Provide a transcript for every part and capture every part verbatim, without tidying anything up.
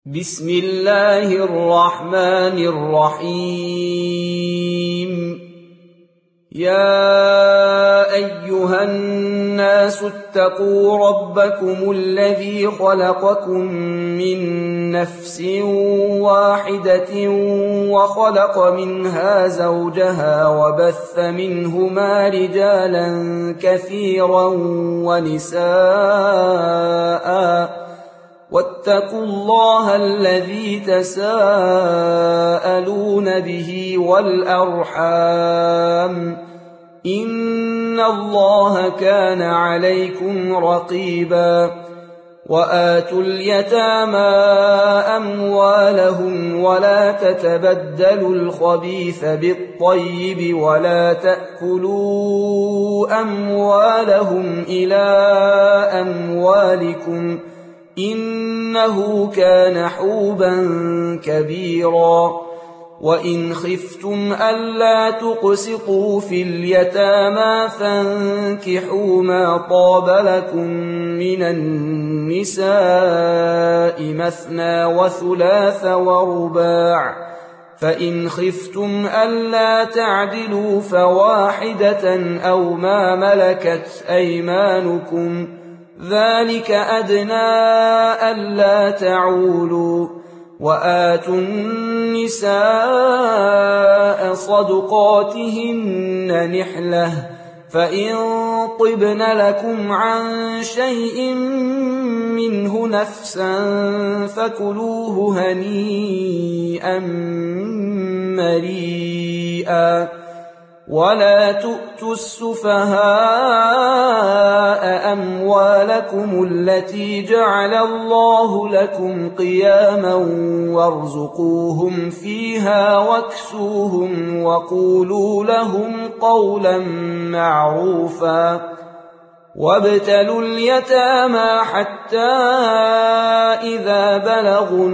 بسم الله الرحمن الرحيم. يا أيها الناس اتقوا ربكم الذي خلقكم من نفس واحدة وخلق منها زوجها وبث منهما رجالا كثيرا ونساء واتقوا الله الذي تساءلون به والأرحام إن الله كان عليكم رقيبا. وآتوا اليتامى أموالهم ولا تتبدلوا الخبيث بالطيب ولا تأكلوا أموالهم إلى أموالكم إنه كان حوبا كبيرا. وإن خفتم ألا تقسطوا في اليتامى فانكحوا ما طاب لكم من النساء مثنى وثلاث ورباع، فإن خفتم ألا تعدلوا فواحدة أو ما ملكت أيمانكم ذلك أدنى ألا تعولوا. وآتوا النساء صدقاتهن نحلة، فإن طبن لكم عن شيء منه نفسا فكلوه هنيئا مريئا. ولا تؤتوا السفهاء أموالكم التي جعل الله لكم قياما وارزقوهم فيها واكسوهم وقولوا لهم قولا معروفا. وابتلوا اليتامى حتى إذا بلغوا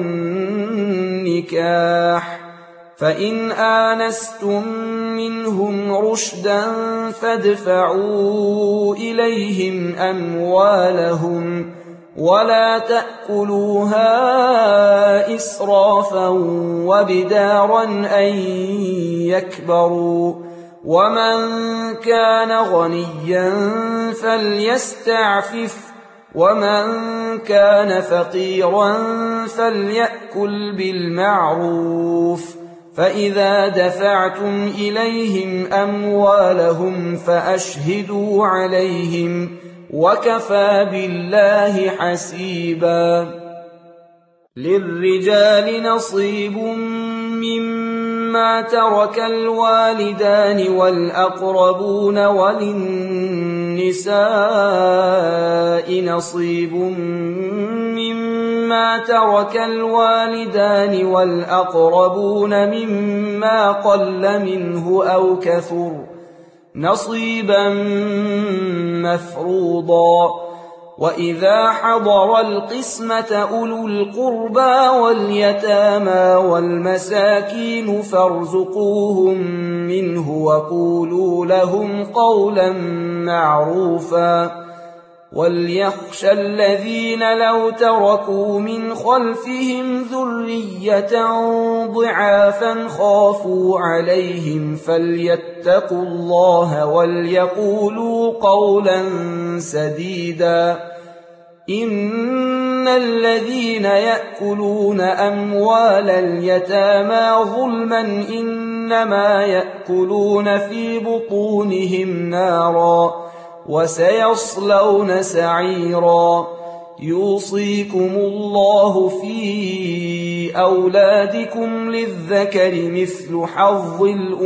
النكاح، فإن آنستم منهم رشدا فادفعوا إليهم أموالهم ولا تأكلوها إسرافا وبدارا أن يكبروا. ومن كان غنيا فليستعفف، ومن كان فقيرا فليأكل بالمعروف. فإذا دفعتم إليهم أموالهم فأشهدوا عليهم وكفى بالله حسيبا. للرجال نصيب مما ترك الوالدان والأقربون وللنساء نصيب مما ترك الوالدان والأقربون مما قل منه أو كثر نصيبا مفروضا. وإذا حضر القسمة أولو القربى واليتامى والمساكين فارزقوهم منه وقولوا لهم قولا معروفا. وليخشى الذين لو تركوا من خلفهم ذرية ضعافا خافوا عليهم فليتقوا الله وليقولوا قولا سديدا. إن الذين يأكلون أموال اليتامى ظلما إنما يأكلون في بطونهم نارا وسيصلون سعيرا. يوصيكم الله في أولادكم للذكر مثل حظ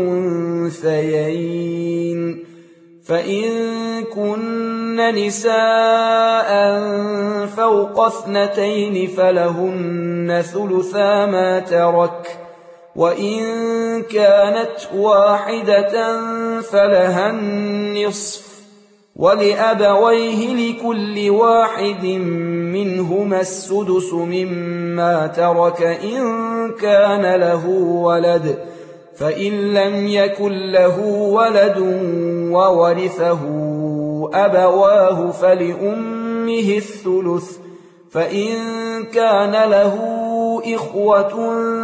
الأنثيين، فإن كن نساء فوق اثنتين فلهن ثلثا ما ترك، وإن كانت واحدة فلها النصف، ولأبويه لكل واحد منهما السدس مما ترك إن كان له ولد، فإن لم يكن له ولد وورثه أبواه فلأمه الثلث، فإن كان له إخوة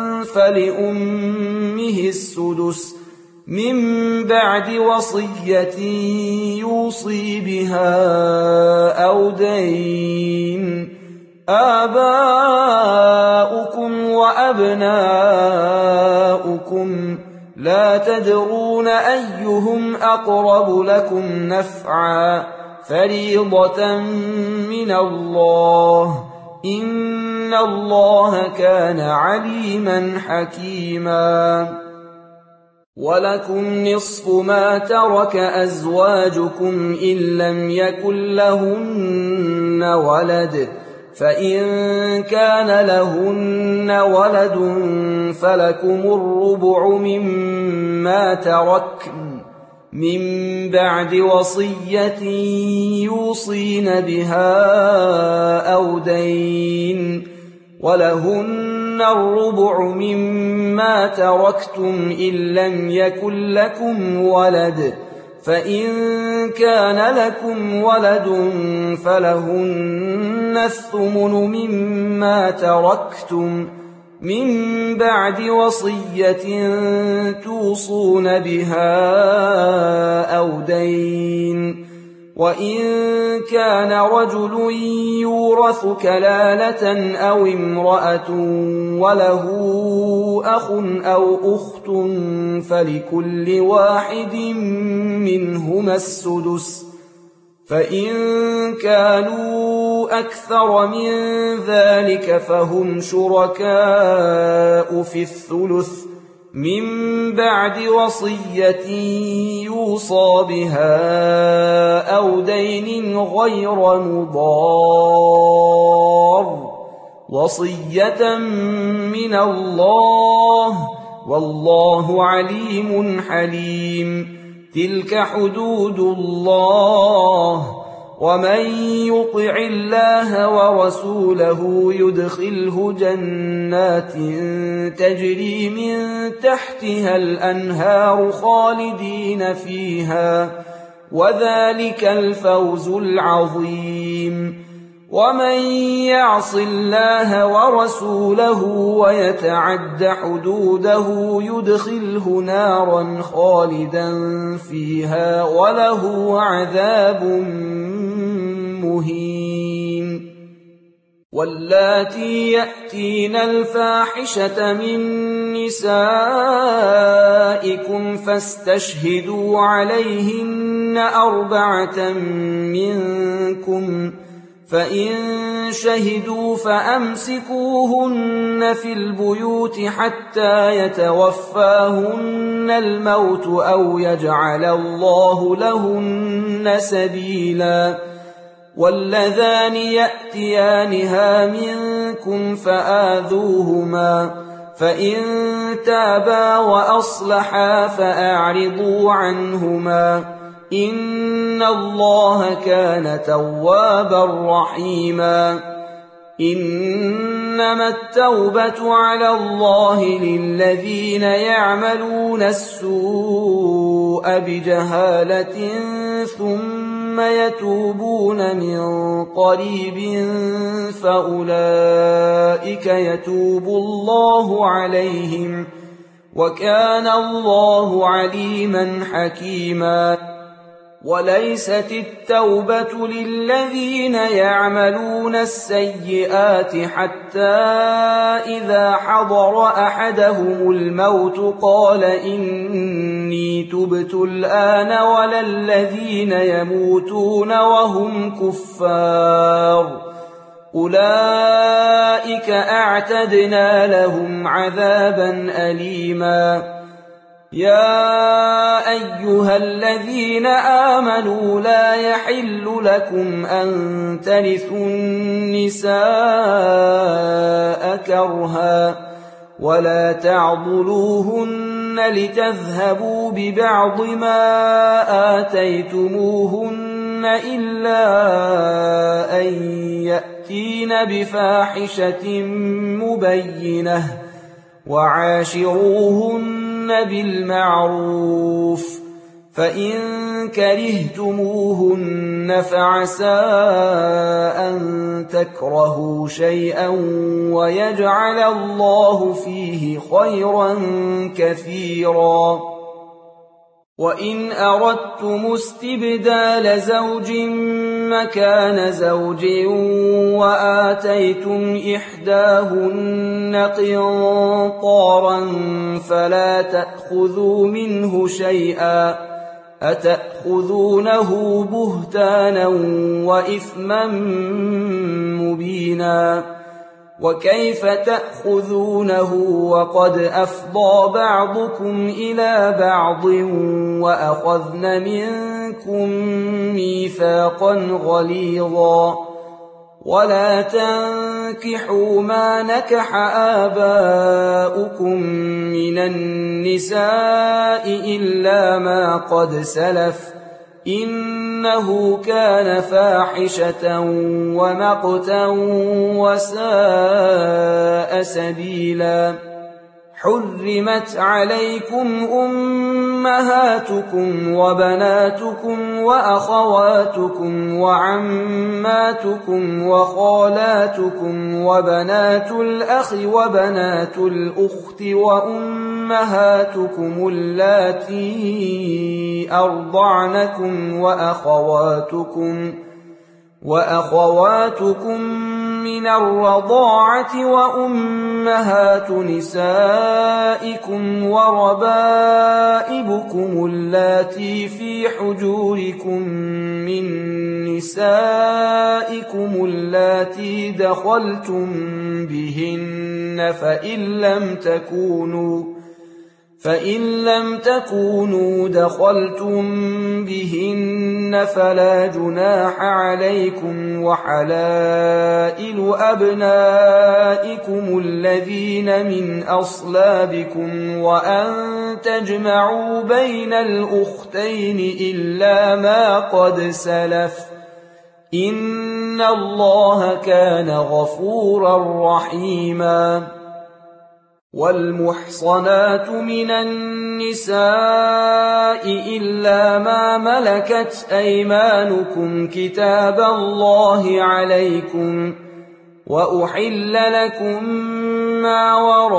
فلأمه السدس من بعد وصية يوصي بها أو دين. آباؤكم وأبناؤكم لا تدرون أيهم أقرب لكم نفعا فريضة من الله إن الله كان عليما حكيما. ولكم نصف ما ترك أزواجكم إن لم يكن لهن ولد، فإن كان لهن ولد فلكم الربع مما تركن من بعد وصية يوصين بها أو دين، ولهن الربع مما تركتم إن لم يكن لكم ولد، فإن كان لكم ولد فلهن الثمن مما تركتم من بعد وصية توصون بها أو دين. وإن كان رجل يورث كلالة أو امرأة وله أخ أو أخت فلكل واحد منهما السدس، فإن كانوا أكثر من ذلك فهم شركاء في الثلث من بعد وصية يوصى بها أو دين غير مضار، وصية من الله والله عليم حليم. تلك حدود الله، ومن يطع الله ورسوله يدخله جنات تجري من تحتها الأنهار خالدين فيها، وذلك الفوز العظيم. ومن يعص الله ورسوله ويتعد حدوده يدخله نارا خالدا فيها وله عذاب مهين. واللاتي يأتين الفاحشة من نسائكم فاستشهدوا عليهن أربعة منكم، فإن شهدوا فأمسكوهن في البيوت حتى يتوفاهن الموت أو يجعل الله لهن سبيلا. واللذان يأتيانها منكم فآذوهما، فإن تابا وأصلحا فأعرضوا عنهما إن الله كان توابا رحيما. إنما التوبة على الله للذين يعملون السوء بجهالة ثم يتوبون من قريب فأولئك يتوب الله عليهم وكان الله عليما حكيما. وليست التوبة للذين يعملون السيئات حتى إذا حضر أحدهم الموت قال إني تبت الآن، ولا الذين يموتون وهم كفار أولئك أعتدنا لهم عذابا أليما. يا أيها الذين آمنوا لا يحل لكم أن ترثوا النساء كرها ولا تعضلوهن لتذهبوا ببعض ما آتيتموهن إلا أن يأتين بفاحشة مبينة وعاشروهن بالمعروف، فإن كرهتموهن فعسى أن تكرهوا شيئا ويجعل الله فيه خيرا كثيرا. وإن أردتم استبدال زوج مكان زوج وآتيتم إحداهن قنطارا فلا تأخذوا منه شيئا أتأخذونه بهتانا وإثما مبينا. وكيف تأخذونه وقد أفضى بعضكم إلى بعض وأخذن منكم ميثاقا غليظا. ولا تنكحوا ما نكح آباؤكم من النساء إلا ما قد سلف إنه كان فاحشة ومقتا وساء سبيلا. حرمت عليكم أمهاتكم وبناتكم وأخواتكم وعماتكم وخالاتكم وبنات الأخ وبنات الأخت وأمهاتكم اللاتي أرضعنكم وأخواتكم وأخواتكم من الرضاعة وأمهات نسائكم وربائبكم اللاتي في حجوركم من نسائكم اللاتي دخلتم بهن فإن لم تكونوا فإن لم تكونوا دخلتم بهن فلا جناح عليكم وحلائل أبنائكم الذين من أصلابكم وأن تجمعوا بين الأختين إلا ما قد سلف إن الله كان غفورا رحيما. والمحصنات من النساء إلا ما ملكت أيمانكم كتاب الله عليكم وأحل لكم ما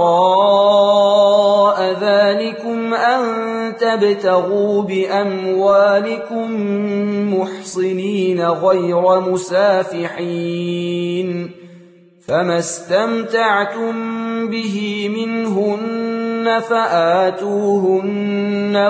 وراء ذلكم أن تبتغوا بأموالكم محصنين غير مسافحين فما استمتعتم به منهن فآتوهن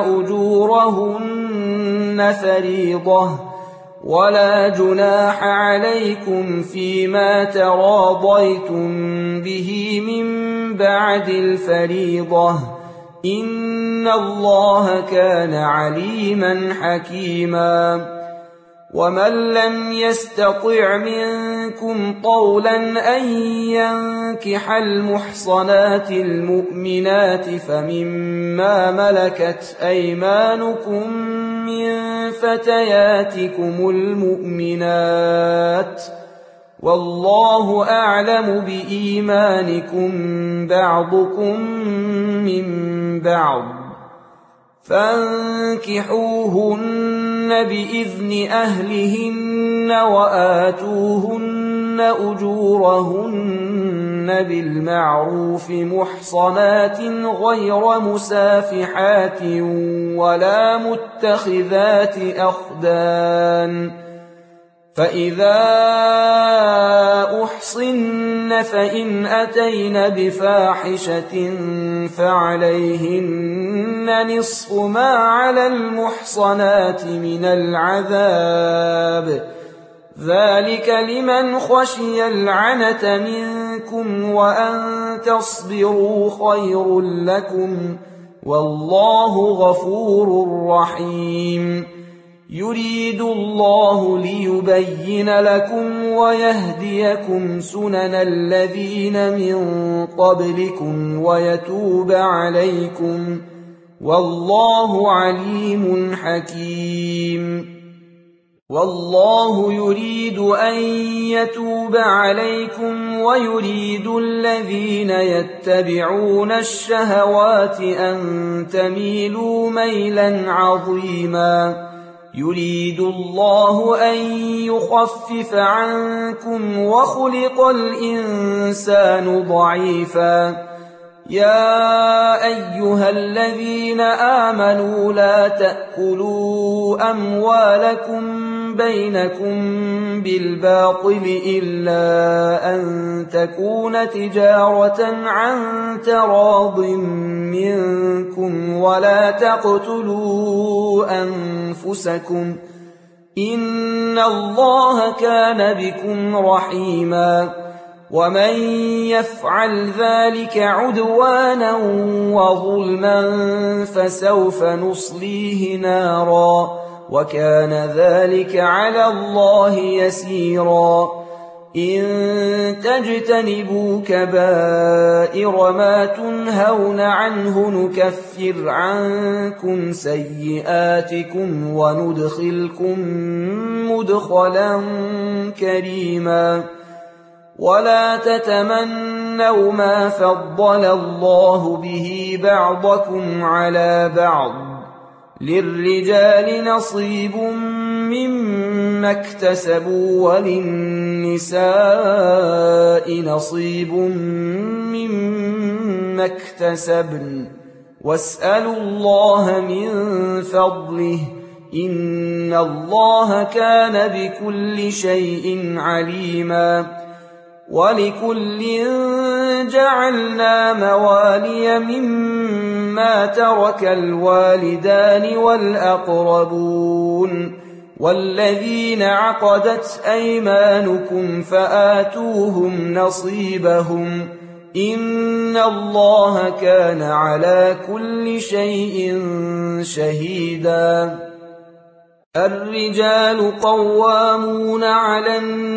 أجورهن فريضة ولا جناح عليكم فيما تراضيتم به من بعد الفريضة إن الله كان عليما حكيما. ومن لم يستطع منكم طولا أن ينكح المحصنات المؤمنات فمما ملكت أيمانكم من فتياتكم المؤمنات والله أعلم بإيمانكم بعضكم من بعض فانكحوهن بإذن أهلهن وآتوهن أجورهن بالمعروف محصنات غير مسافحات ولا متخذات أخدان فإذا أحصن فإن أتين بفاحشة فعليهن نصف ما على المحصنات من العذاب ذلك لمن خشي العنة منكم وأن تصبروا خير لكم والله غفور رحيم. يريد الله ليبين لكم ويهديكم سنن الذين من قبلكم ويتوب عليكم والله عليم حكيم. والله يريد أن يتوب عليكم ويريد الذين يتبعون الشهوات أن تميلوا ميلا عظيما يريد الله أن يخفف عنكم وخلق الإنسان ضعيفا. يا أيها الذين آمنوا لا تأكلوا أموالكم بينكم بالباطل إلا أن تكون تجارة عن تراض منكم ولا تقتلوا أنفسكم إن الله كان بكم رحيما. ومن يفعل ذلك عدوانا وظلما فسوف نصليه نارا وكان ذلك على الله يسيرا. إن تجتنبوا كبائر ما تنهون عنه نكفر عنكم سيئاتكم وندخلكم مدخلا كريما. ولا تتمنوا ما فضل الله به بعضكم على بعض للرجال نصيب مما اكتسبوا وللنساء نصيب مما اكتسبن واسألوا الله من فضله إن الله كان بكل شيء عليما. ولكل جعلنا موالي مما ترك الوالدان والأقربون والذين عقدت أيمانكم فآتوهم نصيبهم إن الله كان على كل شيء شهيدا. الرجال قوامون على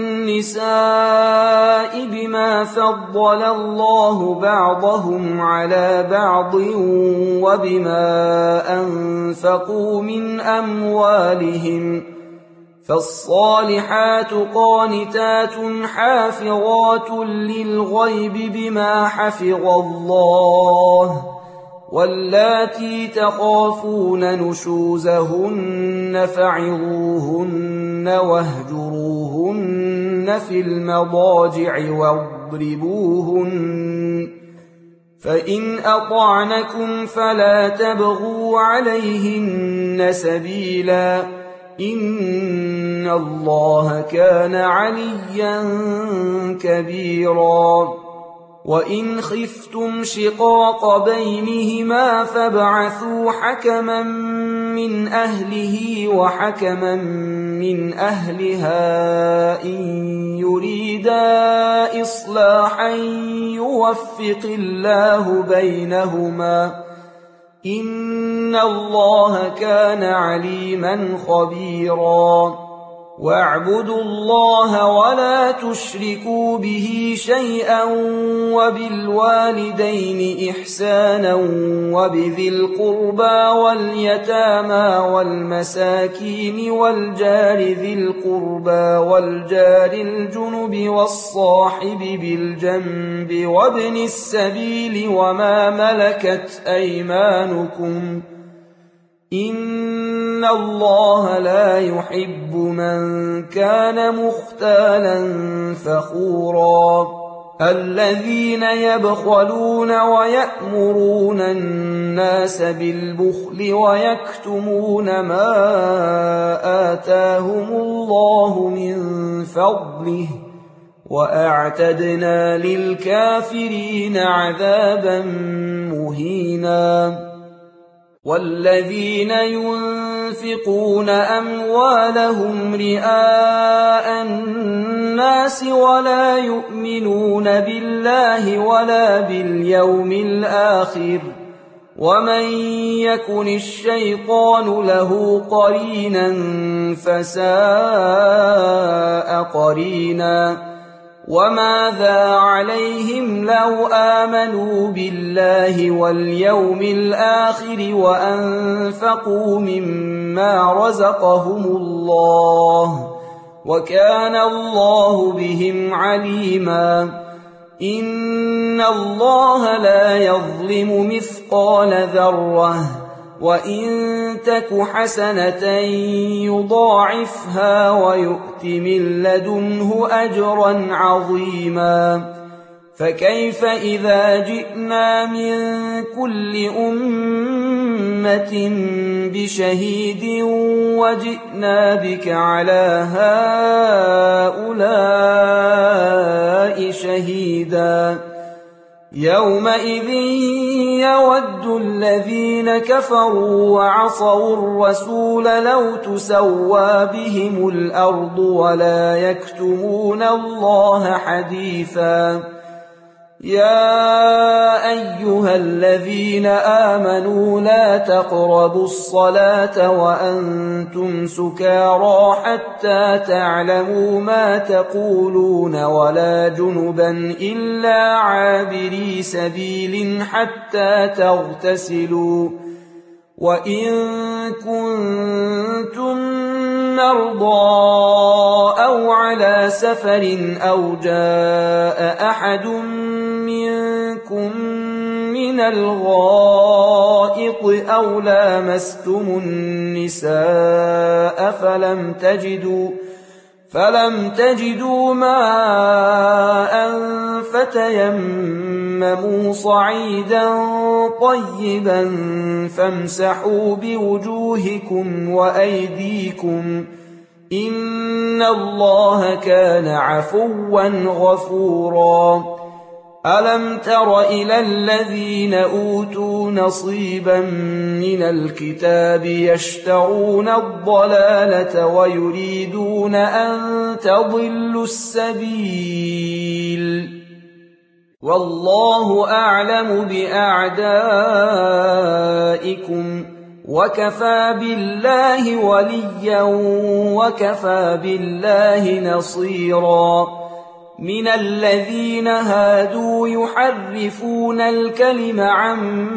النساء بما فضل الله بعضهم على بعض وبما أنفقوا من أموالهم فالصالحات قانتات حافظات للغيب بما حفظ الله واللاتي تخافون نشوزهن فعظوهن واهجروهن في المضاجع واضربوهن فإن أطعنكم فلا تبغوا عليهن سبيلا إن الله كان عليا كبيرا. وإن خفتم شقاق بينهما فابعثوا حكما من أهله وحكما من أهلها إن يريدا إصلاحا يوفق الله بينهما إن الله كان عليما خبيرا. واعبدوا الله ولا تشركوا به شيئا وبالوالدين إحسانا وبذي القربى واليتامى والمساكين والجار ذي القربى والجار الجنب والصاحب بالجنب وابن السبيل وما ملكت أيمانكم إن الله لا يحب من كان مختالا فخورا. الذين يبخلون ويأمرون الناس بالبخل ويكتمون ما آتاهم الله من فضله وأعتدنا للكافرين عذابا مهينا. والذين ينفقون أموالهم رئاء الناس ولا يؤمنون بالله ولا باليوم الآخر ومن يكن الشيطان له قرينا فساء قرينا. وماذا عليهم لو آمنوا بالله واليوم الآخر وأنفقوا مما رزقهم الله وكان الله بهم عليما. إن الله لا يظلم مثقال ذرة وإن تك حسنة يضاعفها ويؤت من لدنه أجرا عظيما فكيف إذا جئنا من كل أمة بشهيد وجئنا بك على هؤلاء شهيدا يومئذ يود الذين كفروا وعصوا الرسول لو تسوى بهم الأرض ولا يكتمون الله حديثا يا أيها الذين آمنوا لا تقربوا الصلاة وأنتم سكارى حتى تعلموا ما تقولون ولا جنبا إلا عابري سبيل حتى تغتسلوا وإن كنتم مرضى أو على سفر أو جاء أحد منكم من الغائط أو لامستم النساء فلم تجدوا فلم تجدوا ماء فتيمموا صعيدا طيبا فامسحوا بوجوهكم وأيديكم إن الله كان عفوا غفورا ألم تر إلى الذين أوتوا نصيبا من الكتاب يشترون الضلالة ويريدون أن تضلوا السبيل والله أعلم بأعدائكم وكفى بالله وليا وكفى بالله نصيرا من الذين هادوا يحرفون الكلم عن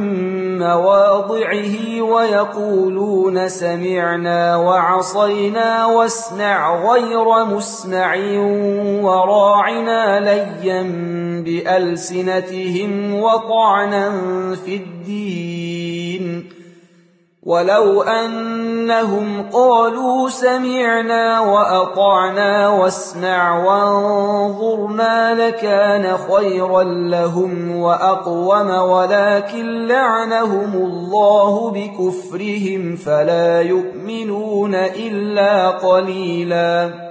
مواضعه ويقولون سمعنا وعصينا واسمع غير مسمع وراعنا ليا بألسنتهم وطعنا في الدين ولو أنهم قالوا سمعنا وأطعنا واسمع وانظرنا لكان خيرا لهم وأقوم ولكن لعنهم الله بكفرهم فلا يؤمنون إلا قليلا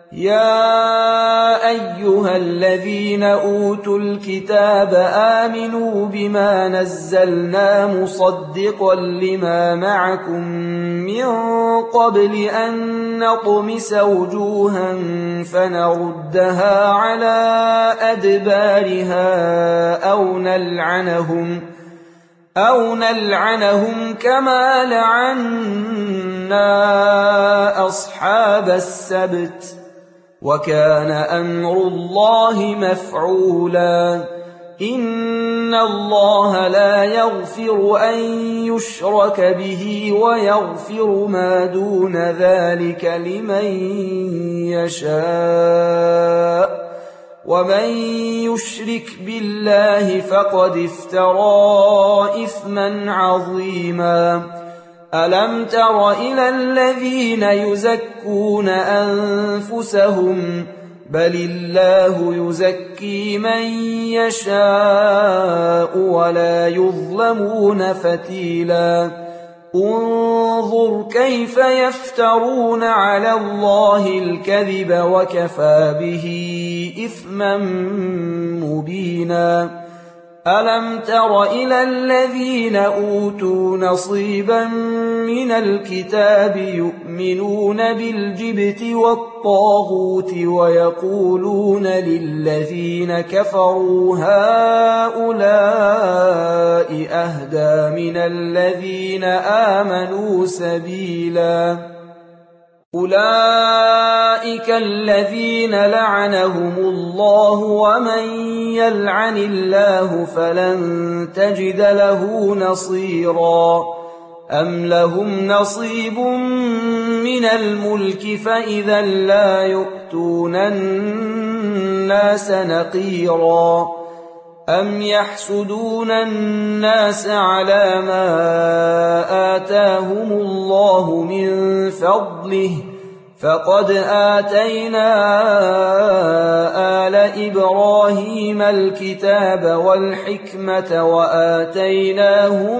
يا أيها الذين أوتوا الكتاب آمنوا بما نزلنا مصدقا لما معكم من قبل أن نطمس وجوها فنردها على أدبارها أو نلعنهم أو نلعنهم كما لعنا أصحاب السبت وكان أمر الله مفعولا إن الله لا يغفر أن يشرك به ويغفر ما دون ذلك لمن يشاء ومن يشرك بالله فقد افترى إثما عظيما ألم تر إلى الذين يزكون أنفسهم بل الله يزكي من يشاء ولا يظلمون فتيلا انظر كيف يفترون على الله الكذب وكفى به إثما مبينا ألم تر إلى الذين أوتوا نصيبا من الكتاب يؤمنون بالجبت والطاغوت ويقولون للذين كفروا هؤلاء أهدى من الذين آمنوا سبيلا أولئك الذين لعنهم الله ومن يلعن الله فلن تجد له نصيرا أم لهم نصيب من الملك فإذا لا يؤتون الناس نقيرا أم يحسدون الناس على ما آتاهم الله من فضله فقد آتينا آل إبراهيم الكتاب والحكمة وآتيناهم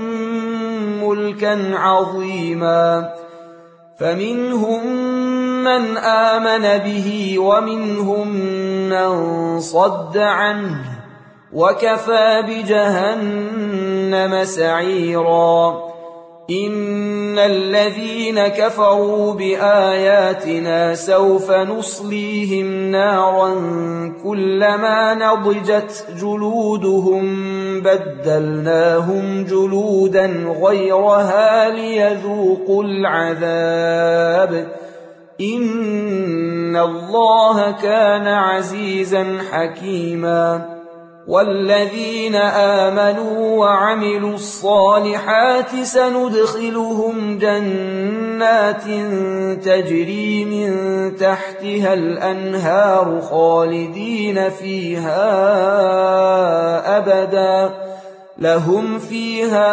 ملكا عظيما فمنهم من آمن به ومنهم من صد عنه وكفى بجهنم سعيرا إن الذين كفروا بآياتنا سوف نصليهم نارا كلما نضجت جلودهم بدلناهم جلودا غيرها ليذوقوا العذاب إن الله كان عزيزا حكيما والذين آمنوا وعملوا الصالحات سندخلهم جنات تجري من تحتها الأنهار خالدين فيها أبدا لهم فيها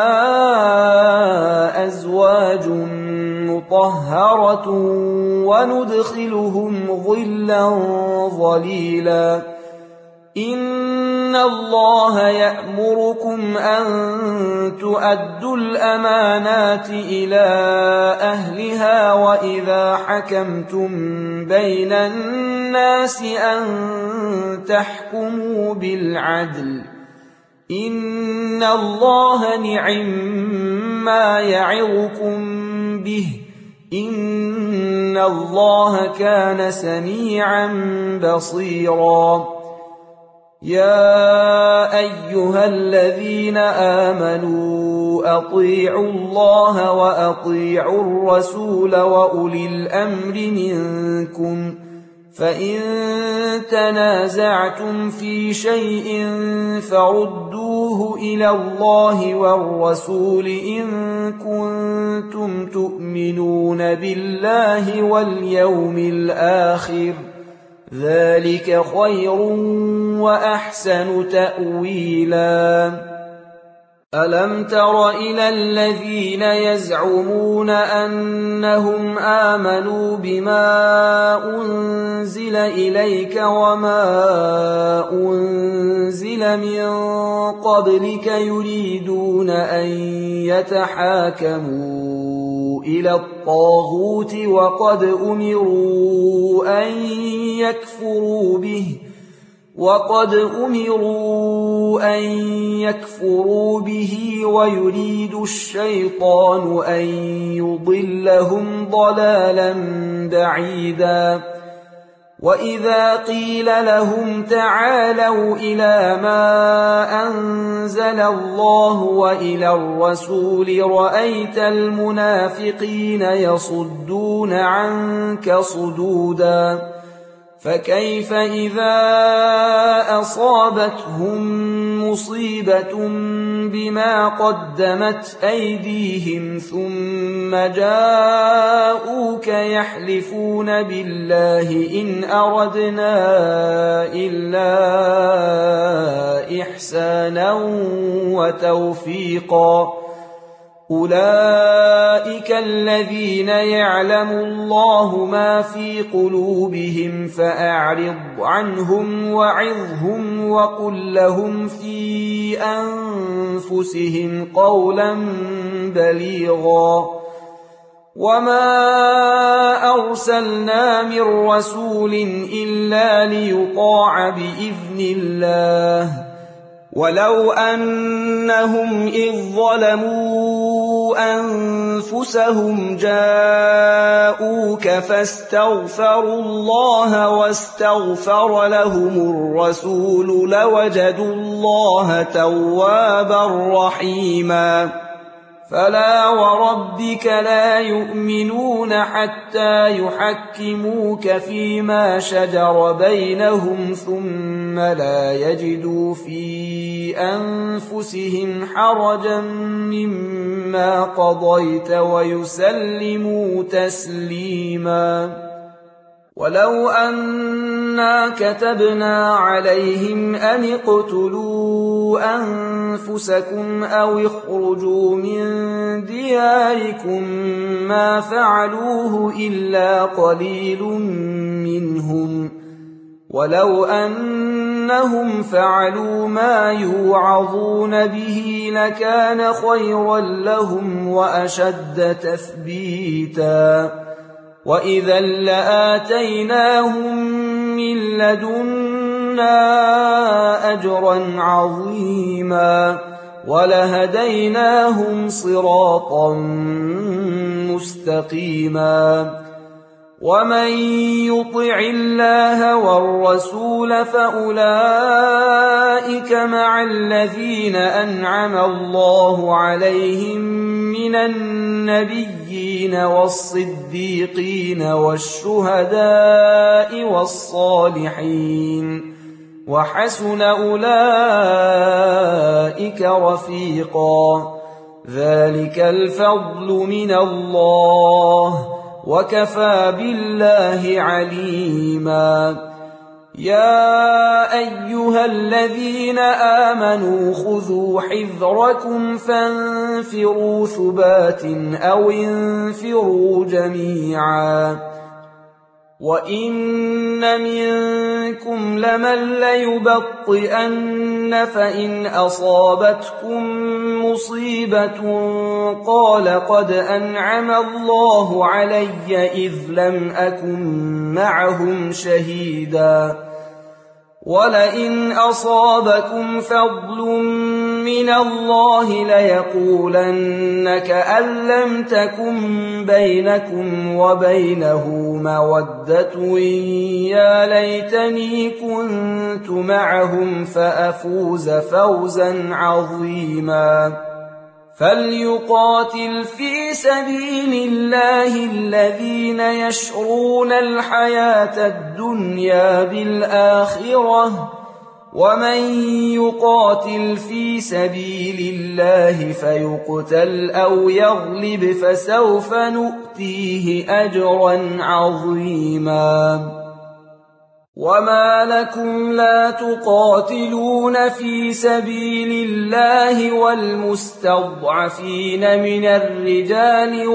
أزواج مطهرة وندخلهم ظلا ظليلا إن الله يأمركم أن تؤدوا الأمانات إلى أهلها وإذا حكمتم بين الناس أن تحكموا بالعدل إن الله نعما يعظكم به إن الله كان سميعا بصيرا يا أيها الذين آمنوا أطيعوا الله وأطيعوا الرسول وأولي الأمر منكم فإن تنازعتم في شيء فردوه إلى الله والرسول إن كنتم تؤمنون بالله واليوم الآخر ذلك خير وأحسن تأويلا ألم تر إلى الذين يزعمون أنهم آمنوا بما أنزل إليك وما أنزل من قبلك يريدون أن يتحاكموا إلى الطاغوت وقد أمروا أن يكفروا به وقد أمروا أن يكفروا به ويريد الشيطان أن يضلهم ضلالا بعيدا وإذا قيل لهم تعالوا إلى ما أنزل الله وإلى الرسول رأيت المنافقين يصدون عنك صدودا فكيف إذا أصابتهم مصيبة بما قدمت أيديهم ثم جاءوك يحلفون بالله إن أردنا إلا إحسانا وتوفيقا أولئك الذين يعلم الله ما في قلوبهم فأعرض عنهم وعظهم وقل لهم في أنفسهم قولا بليغا وما أرسلنا من رسول إلا ليطاع بإذن الله ولو أنهم إذ ظلموا أنفسهم جاءوك فاستغفروا الله واستغفر لهم الرسول لوجدوا الله توابا رحيما فلا وربك لا يؤمنون حتى يحكموك فيما شجر بينهم ثم لا يجدوا في أنفسهم حرجا مما قضيت ويسلموا تسليما ولو أنا كتبنا عليهم أن اقتلوا أنفسكم أو اخرجوا من دياركم ما فعلوه إلا قليل منهم ولو أنهم فعلوا ما يوعظون به لكان خيرا لهم وأشد تثبيتا وإذا لآتيناهم من لدنا أجرا عظيما ولهديناهم صراطا مستقيما ومن يطع الله والرسول فأولئك مع الذين أنعم الله عليهم من النبيين والصديقين والشهداء والصالحين وحسن أولئك رفيقا ذلك الفضل من الله وكفى بالله عليما يا أيها الذين آمنوا خذوا حذركم فانفروا ثبات أو انفروا جميعا وإن منكم لمن ليبطئن فإن أصابتكم مصيبة قال قد أنعم الله علي إذ لم أكن معهم شهيدا ولئن أصابكم فضل من الله ليقولن كأن لم تكن بينكم وبينه مودة يا ليتني كنت معهم فأفوز فوزا عظيما فليقاتل في سبيل الله الذين يشرون الحياة الدنيا بالآخرة ومن يقاتل في سبيل الله فيقتل أو يغلب فسوف نؤتيه أجرا عظيما وما لكم لا تقاتلون في سبيل الله والمستضعفين من الرجال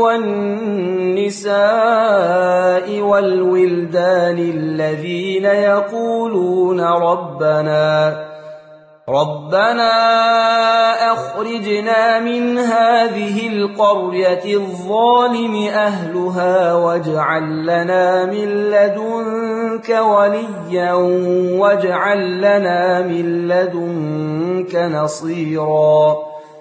والنساء والولدان الذين يقولون ربنا ربنا أخرجنا من هذه القرية الظالم أهلها واجعل لنا من لدنك وليا واجعل لنا من لدنك نصيرا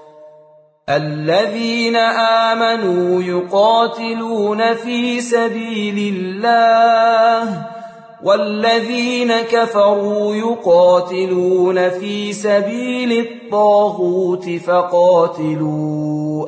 الذين آمنوا يقاتلون في سبيل الله والذين كفروا يقاتلون في سبيل الطاغوت فقاتلوا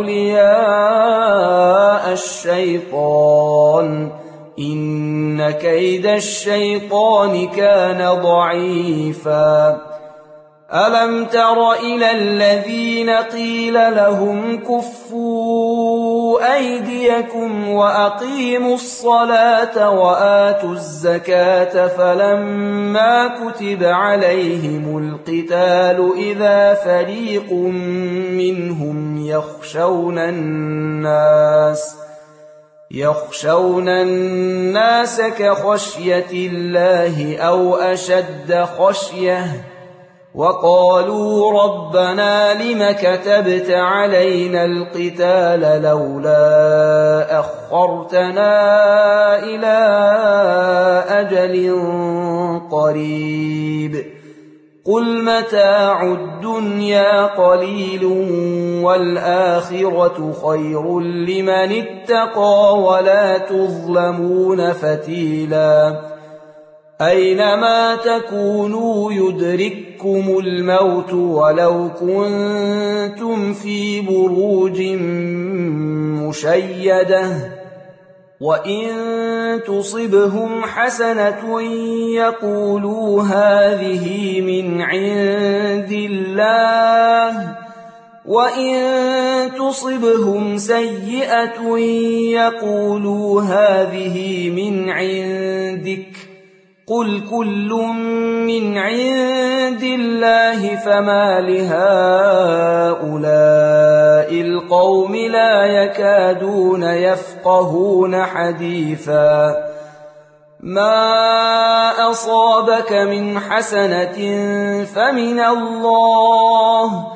أولياء الشيطان إن كيد الشيطان كان ضعيفا ألم تر إلى الذين قيل لهم كفوا أيديكم وأقيموا الصلاة وآتوا الزكاة فلما كتب عليهم القتال إذا فريق منهم يخشون الناس يخشون الناس كخشية الله أو أشد خشية وقالوا ربنا لم كتبت علينا القتال لولا أخرتنا إلى أجل قريب قل متاع الدنيا قليل والآخرة خير لمن اتقى ولا تظلمون فتيلا أينما تكونوا يدرككم الموت ولو كنتم في بروج مشيدة وإن تصبهم حسنة يقولوا هذه من عند الله وإن تصبهم سيئة يقولوا هذه من عندك قل كل من عند الله فما لهؤلاء القوم لا يكادون يفقهون حديثا ما أصابك من حسنة فمن الله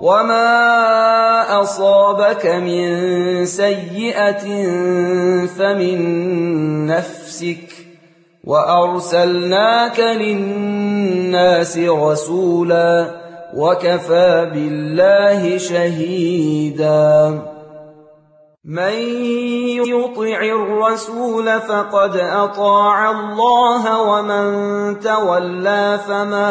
وما أصابك من سيئة فمن نفسك وأرسلناك للناس رسولا وكفى بالله شهيدا من يطع الرسول فقد أطاع الله ومن تولى فما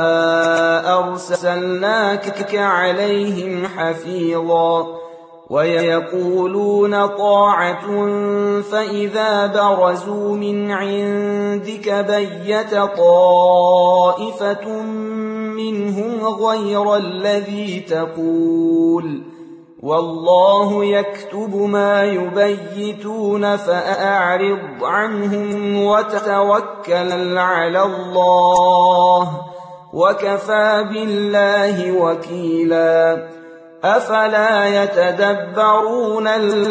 أرسلناك عليهم حفيظا ويقولون طاعة فإذا برزوا من عندك بيت طائفة منهم غير الذي تقول والله يكتب ما يبيتون فأعرض عنهم وتوكل على الله وكفى بالله وكيلا أفلا يتدبرون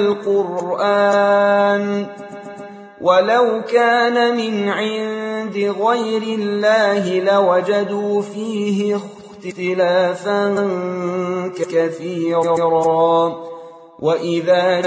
القرآن ولو كان من عند غير الله لوجدوا فيه اختلافا كثيرا وإذا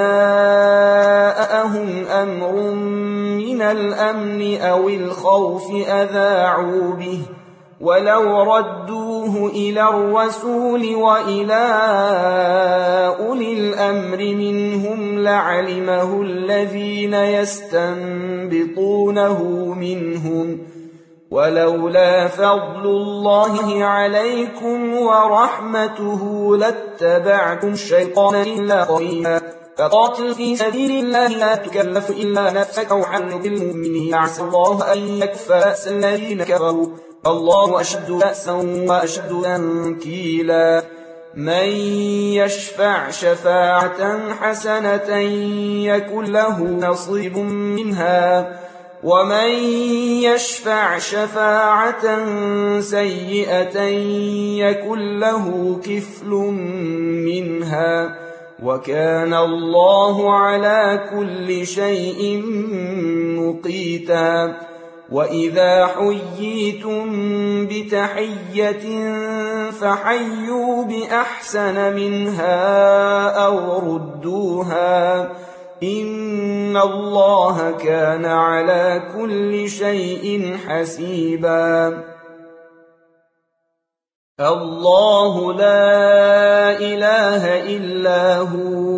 جاءهم أمر من الأمن أو الخوف أذاعوا به ولو ردوه إلى الرسول وإلى أولي الأمر منهم لعلمه الذين يستنبطونه منهم ولولا فضل الله عليكم ورحمته لاتبعتم الشيطان إلا قليلا فقاتل في سبيل الله لا تكلف إلا نفسك وحرض المؤمنين عسى الله أن يكفى بأس الذين كفروا الله أشد بأسا وأشد تنكيلا من يشفع شفاعة حسنة يكن له نصيب منها ومن يشفع شفاعة سيئة يكن له كفل منها وكان الله على كل شيء مقيتا وإذا حييتم بتحية فحيوا بأحسن منها أو ردوها إن الله كان على كل شيء حسيبا الله لا إله إلا هو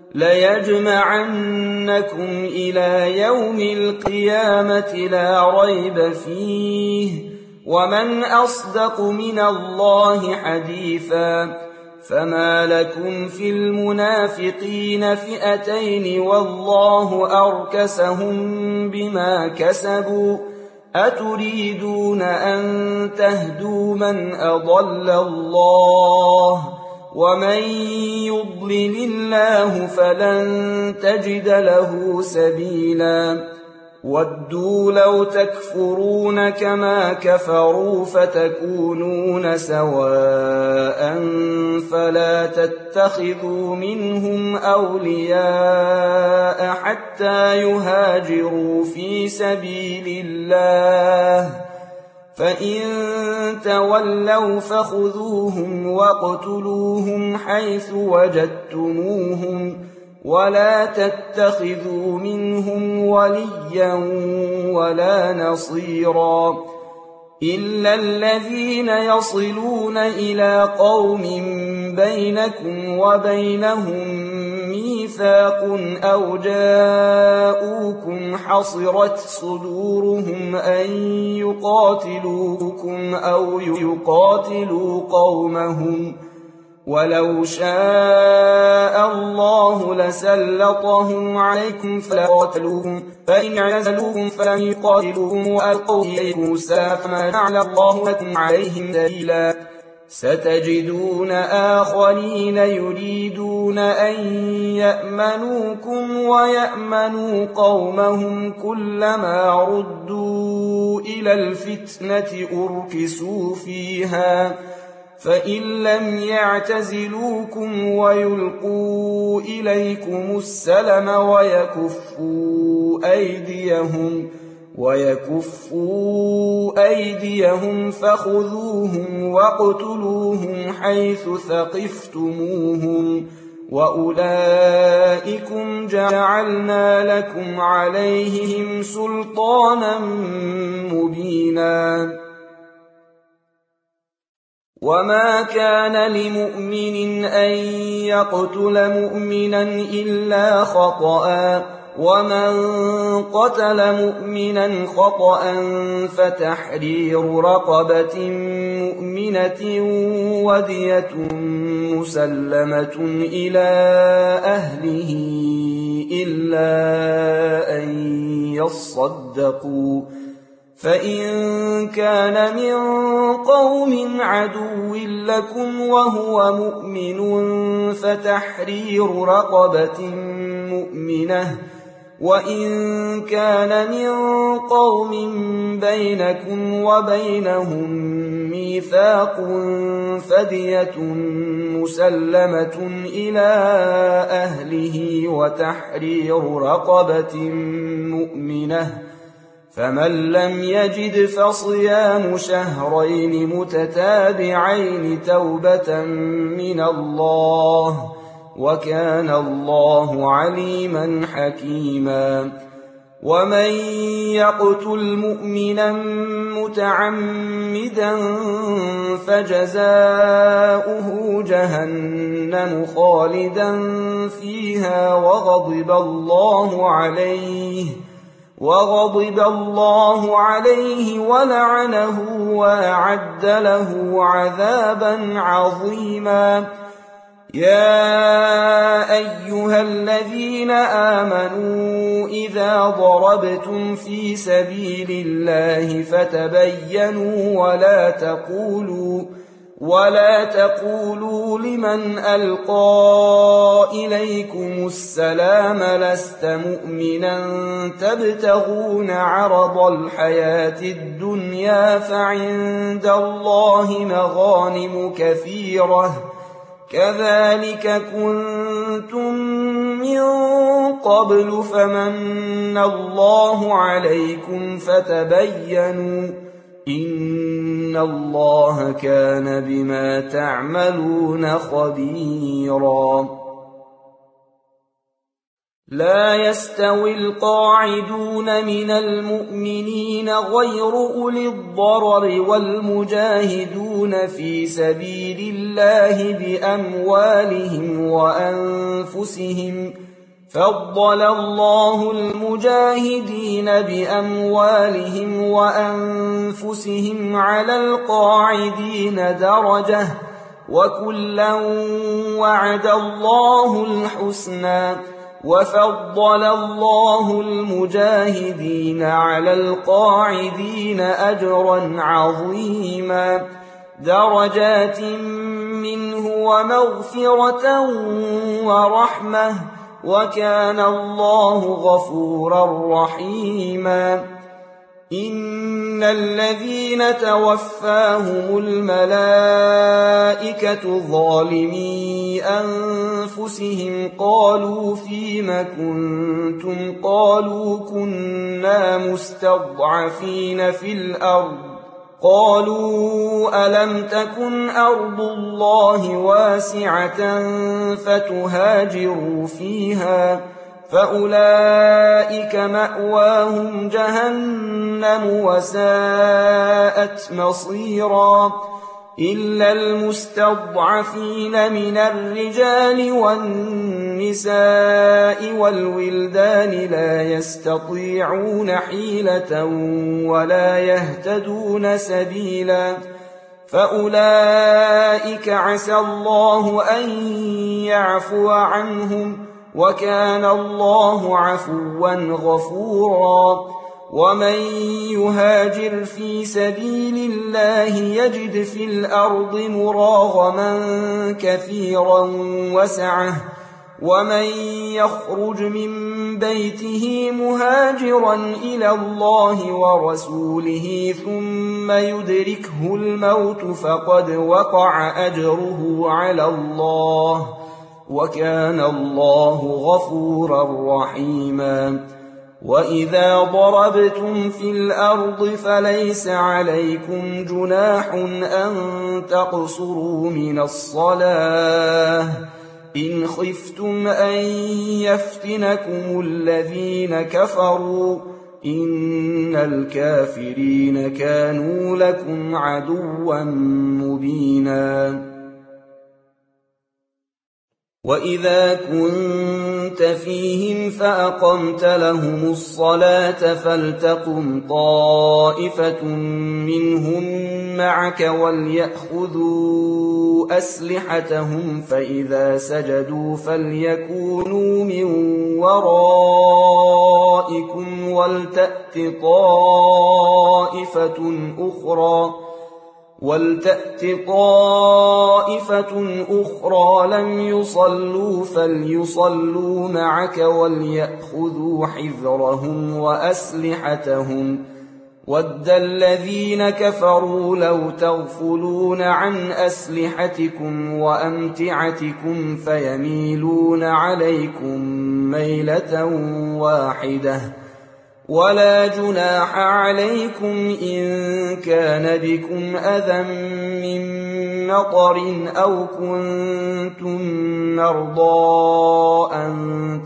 ليجمعنكم إلى يوم القيامة لا ريب فيه ومن أصدق من الله حديثا فما لكم في المنافقين فئتين والله أركسهم بما كسبوا أتريدون أن تهدوا من أضل الله ومن يضلل الله فلن تجد له سبيلا ودوا لو تكفرون كما كفروا فتكونون سواء فلا تتخذوا منهم أولياء حتى يهاجروا في سبيل الله فإن تولوا فخذوهم واقتلوهم حيث وجدتموهم ولا تتخذوا منهم وليا ولا نصيرا إلا الذين يصلون إلى قوم بينكم وبينهم ميثاق أو جاءوكم حصرت صدورهم أن يقاتلوكم أو يقاتلوا قومهم ولو شاء الله لسلطهم عليكم فلقاتلوهم فإن اعتزلوكم فلم يقاتلوهم وألقوا إليكم السلام فما جعل الله لكم عليهم دليلا ستجدون آخرين يريدون أن يأمنوكم ويأمنوا قومهم كلما ردوا إلى الفتنة أركسوا فيها فإن لم يعتزلوكم ويلقوا إليكم السلم ويكفوا أيديهم ويكفوا أيديهم فخذوهم واقتلوهم حيث ثقفتموهم وأولئكم جعلنا لكم عليهم سلطانا مبينا وما كان لمؤمن أن يقتل مؤمنا إلا خطأ ومن قتل مؤمنا خطأ فتحرير رقبة مؤمنة ودية مسلمة إلى أهله إلا أن يصدقوا فإن كان من قوم عدو لكم وهو مؤمن فتحرير رقبة مؤمنة وإن كان من قوم بينكم وبينهم ميثاق فدية مسلمة إلى أهله وتحرير رقبة مؤمنة فمن لم يجد فصيام شهرين متتابعين توبة من الله وكان الله عليما حكيما ومن يقتل مؤمنا متعمدا فجزاؤه جهنم خالدا فيها وغضب الله عليه وغضب الله عليه ولعنه وأعد له عذابا عظيما يا أيها الذين آمنوا إذا ضربتم في سبيل الله فتبينوا ولا تقولوا ولا تقولوا لمن ألقى إليكم السلام لست مؤمنا تبتغون عرض الحياة الدنيا فعند الله مغانم كثيرة كذلك كنتم من قبل فمن الله عليكم فتبينوا إن الله كان بما تعملون خبيرا لا يستوي القاعدون من المؤمنين غير أولي الضرر والمجاهدون في سبيل الله بأموالهم وأنفسهم فضل الله المجاهدين بأموالهم وأنفسهم على القاعدين درجة وكلا وعد الله الحسنى وفضل الله المجاهدين على القاعدين أجرا عظيما درجات منه ومغفرة ورحمة وكان الله غفورا رحيما إن الذين توفاهم الملائكة ظالمي أنفسهم قالوا فيم كنتم قالوا كنا مستضعفين في الأرض قالوا ألم تكن أرض الله واسعة فتهاجروا فيها فأولئك مأواهم جهنم وساءت مصيرا إلا المستضعفين من الرجال والنساء والولدان لا يستطيعون حيلة ولا يهتدون سبيلا فأولئك عسى الله أن يعفو عنهم وكان الله عفوا غفورا ومن يهاجر في سبيل الله يجد في الأرض مراغما كثيرا وسعة ومن يخرج من بيته مهاجرا إلى الله ورسوله ثم يدركه الموت فقد وقع أجره على الله وكان الله غفورا رحيما وإذا ضربتم في الأرض فليس عليكم جناح أن تقصروا من الصلاة إن خفتم أن يفتنكم الذين كفروا إن الكافرين كانوا لكم عدوا مبينا وإذا كنت فيهم فأقمت لهم الصلاة فلتقم طائفة منهم معك وليأخذوا أسلحتهم فإذا سجدوا فليكونوا من ورائكم ولتأت طائفة أخرى ولتأت طائفة أخرى لم يصلوا فليصلوا معك وليأخذوا حذرهم وأسلحتهم ود الذين كفروا لو تغفلون عن أسلحتكم وأمتعتكم فيميلون عليكم ميلة واحدة ولا جناح عليكم إن كان بكم أذى من مطر أو كنتم مرضى أن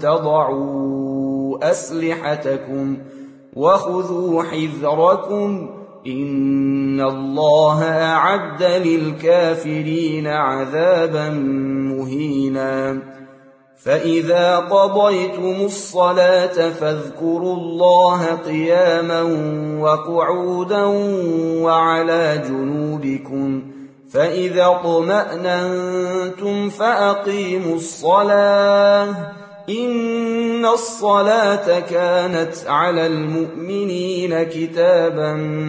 تضعوا أسلحتكم وخذوا حذركم إن الله أعد للكافرين عذابا مهينا فإذا قضيتم الصلاة فاذكروا الله قياما وقعودا وعلى جنوبكم فإذا اطمأننتم فأقيموا الصلاة إن الصلاة كانت على المؤمنين كتابا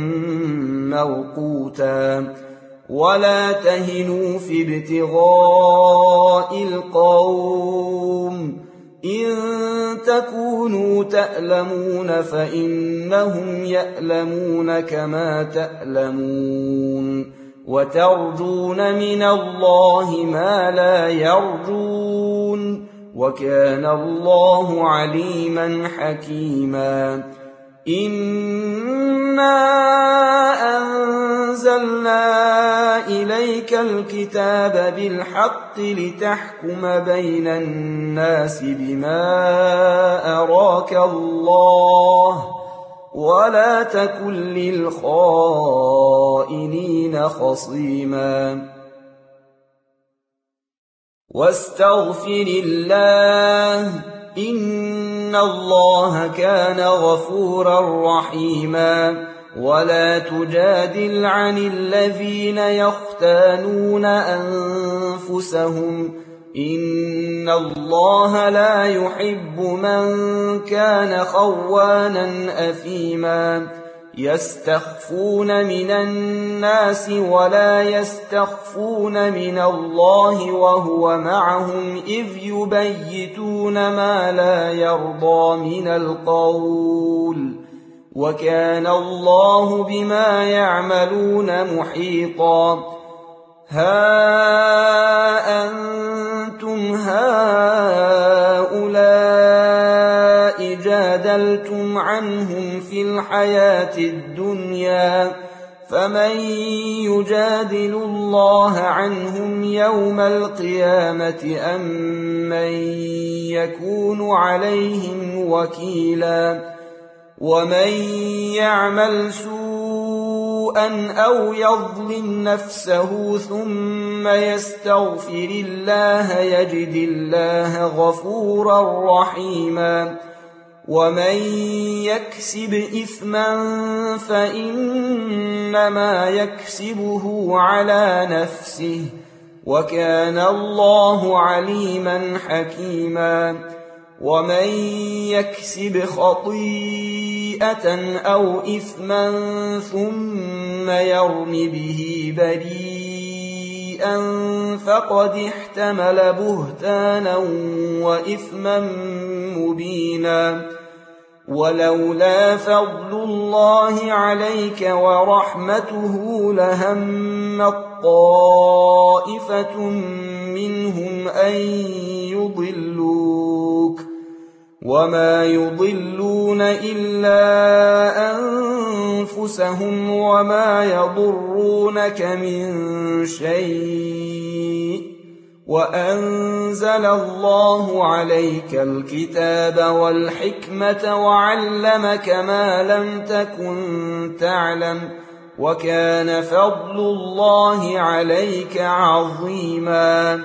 موقوتا ولا تهنوا في ابتغاء القوم إن تكونوا تألمون فإنهم يألمون كما تألمون وترجون من الله ما لا يرجون وكان الله عليما حكيما إنا أنزلنا إليك الكتاب بالحق لتحكم بين الناس بما أراك الله ولا تكن للخائنين خصيما واستغفر الله إن الله كان غفورا رحيما ولا تجادل عن الذين يختانون أنفسهم إن الله لا يحب من كان خوانا أثيما يستخفون من الناس ولا يستخفون من الله وهو معهم إذ يبيتون ما لا يرضى من القول وكان الله بما يعملون محيطا ها أنتم هؤلاء جادلتم عنهم في الحياة الدنيا فمن يجادل الله عنهم يوم القيامة أم من يكون عليهم وكيلا ومن يعمل سوءا أو يظلم نفسه ثم يستغفر الله يجد الله غفورا رحيما ومن يكسب إثما فإنما يكسبه على نفسه وكان الله عليما حكيما ومن يكسب خطيئة خطيئة أو إثما ثم يرم به بريئا فقد احتمل بهتانا وإثما مبينا. ولولا فضل الله عليك ورحمته لهمت طائفة منهم أن يضلوك وما يضلون إلا أنفسهم وما يضرونك من شيء وأنزل الله عليك الكتاب والحكمة وعلمك ما لم تكن تعلم وكان فضل الله عليك عظيما.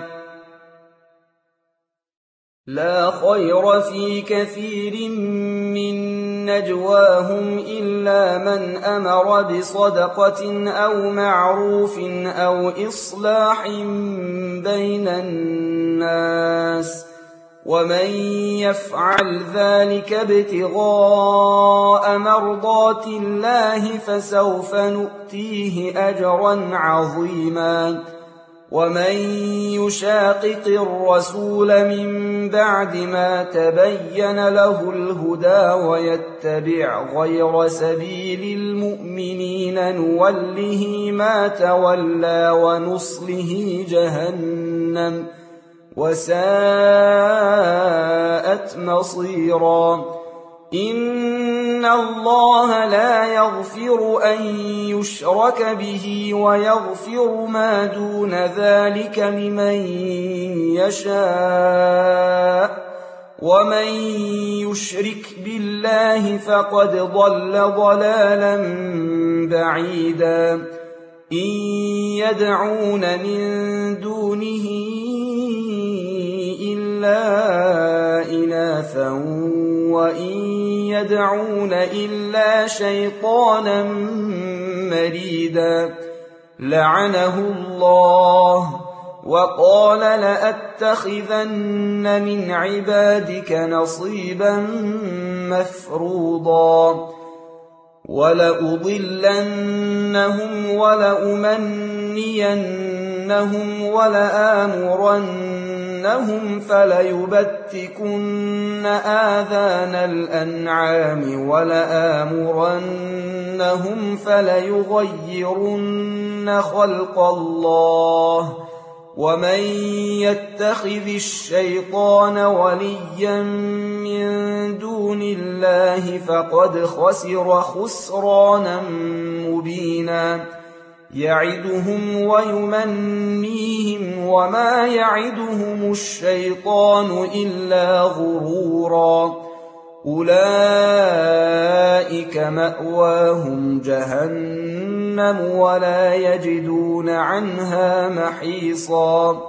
لا خير في كثير من نجواهم إلا من أمر بصدقة أو معروف أو إصلاح بين الناس ومن يفعل ذلك ابتغاء مرضات الله فسوف نؤتيه أجرا عظيما. ومن يشاقق الرسول من بعد ما تبين له الهدى ويتبع غير سبيل المؤمنين نوله ما تولى ونصله جهنم وساءت مصيرا. إن الله لا يغفر أن يشرك به ويغفر ما دون ذلك لمن يشاء ومن يشرك بالله فقد ضل ضلالا بعيدا. إن يدعون من دونه إلا إناثا وإن يدعون إلا شيطانا مريدا لعنه الله وقال لأتخذن من عبادك نصيبا مفروضا ولأضلنهم ولأمنينهم ولآمرنهم فليبتكن آذان الأنعام ولآمرنهم فليغيرن خلق الله ومن يتخذ الشيطان وليا من دون الله فقد خسر خسرانا مبينا. يعدهم ويمنيهم وما يعدهم الشيطان إلا غرورا. أولئك مأواهم جهنم ولا يجدون عنها محيصا.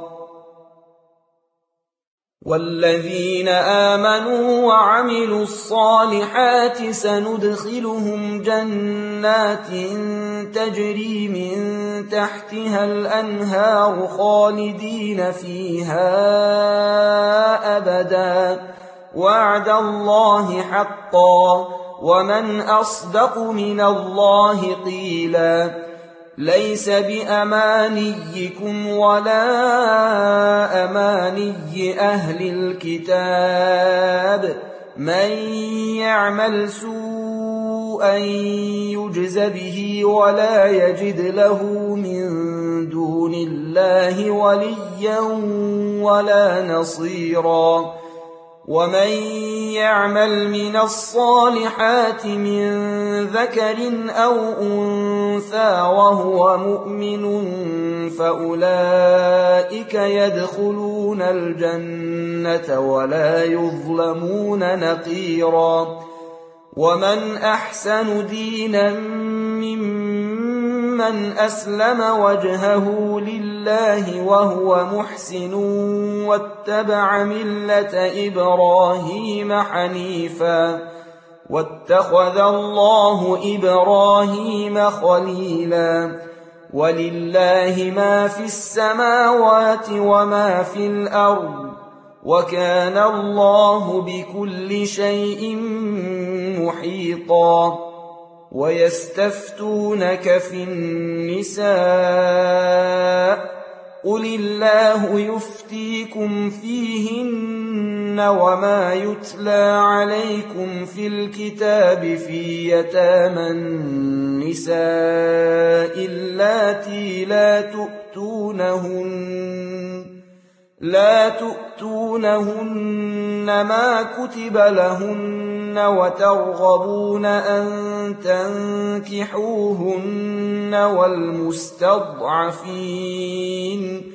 والذين آمنوا وعملوا الصالحات سندخلهم جنات تجري من تحتها الأنهار خالدين فيها أبدا وعد الله حقا ومن أصدق من الله قيلا. ليس بأمانيكم ولا أماني أهل الكتاب من يعمل سوءا يجز به ولا يجد له من دون الله وليا ولا نصيرا. ومن يعمل من الصالحات من ذكر أو أنثى وهو مؤمن فأولئك يدخلون الجنة ولا يظلمون نقيرا. ومن أحسن دينا ممن أسلم وجهه لله وهو محسن واتبع ملة إبراهيم حنيفا واتخذ الله إبراهيم خليلا. ولله ما في السماوات وما في الأرض وكان الله بكل شيء محيطا. ويستفتونك في النساء قل الله يفتيكم فيهن وما يتلى عليكم في الكتاب في يتامى النساء اللاتي لا تؤتونهن لا تؤتونهن ما كتب لهن وترغبون أن تنكحوهن والمستضعفين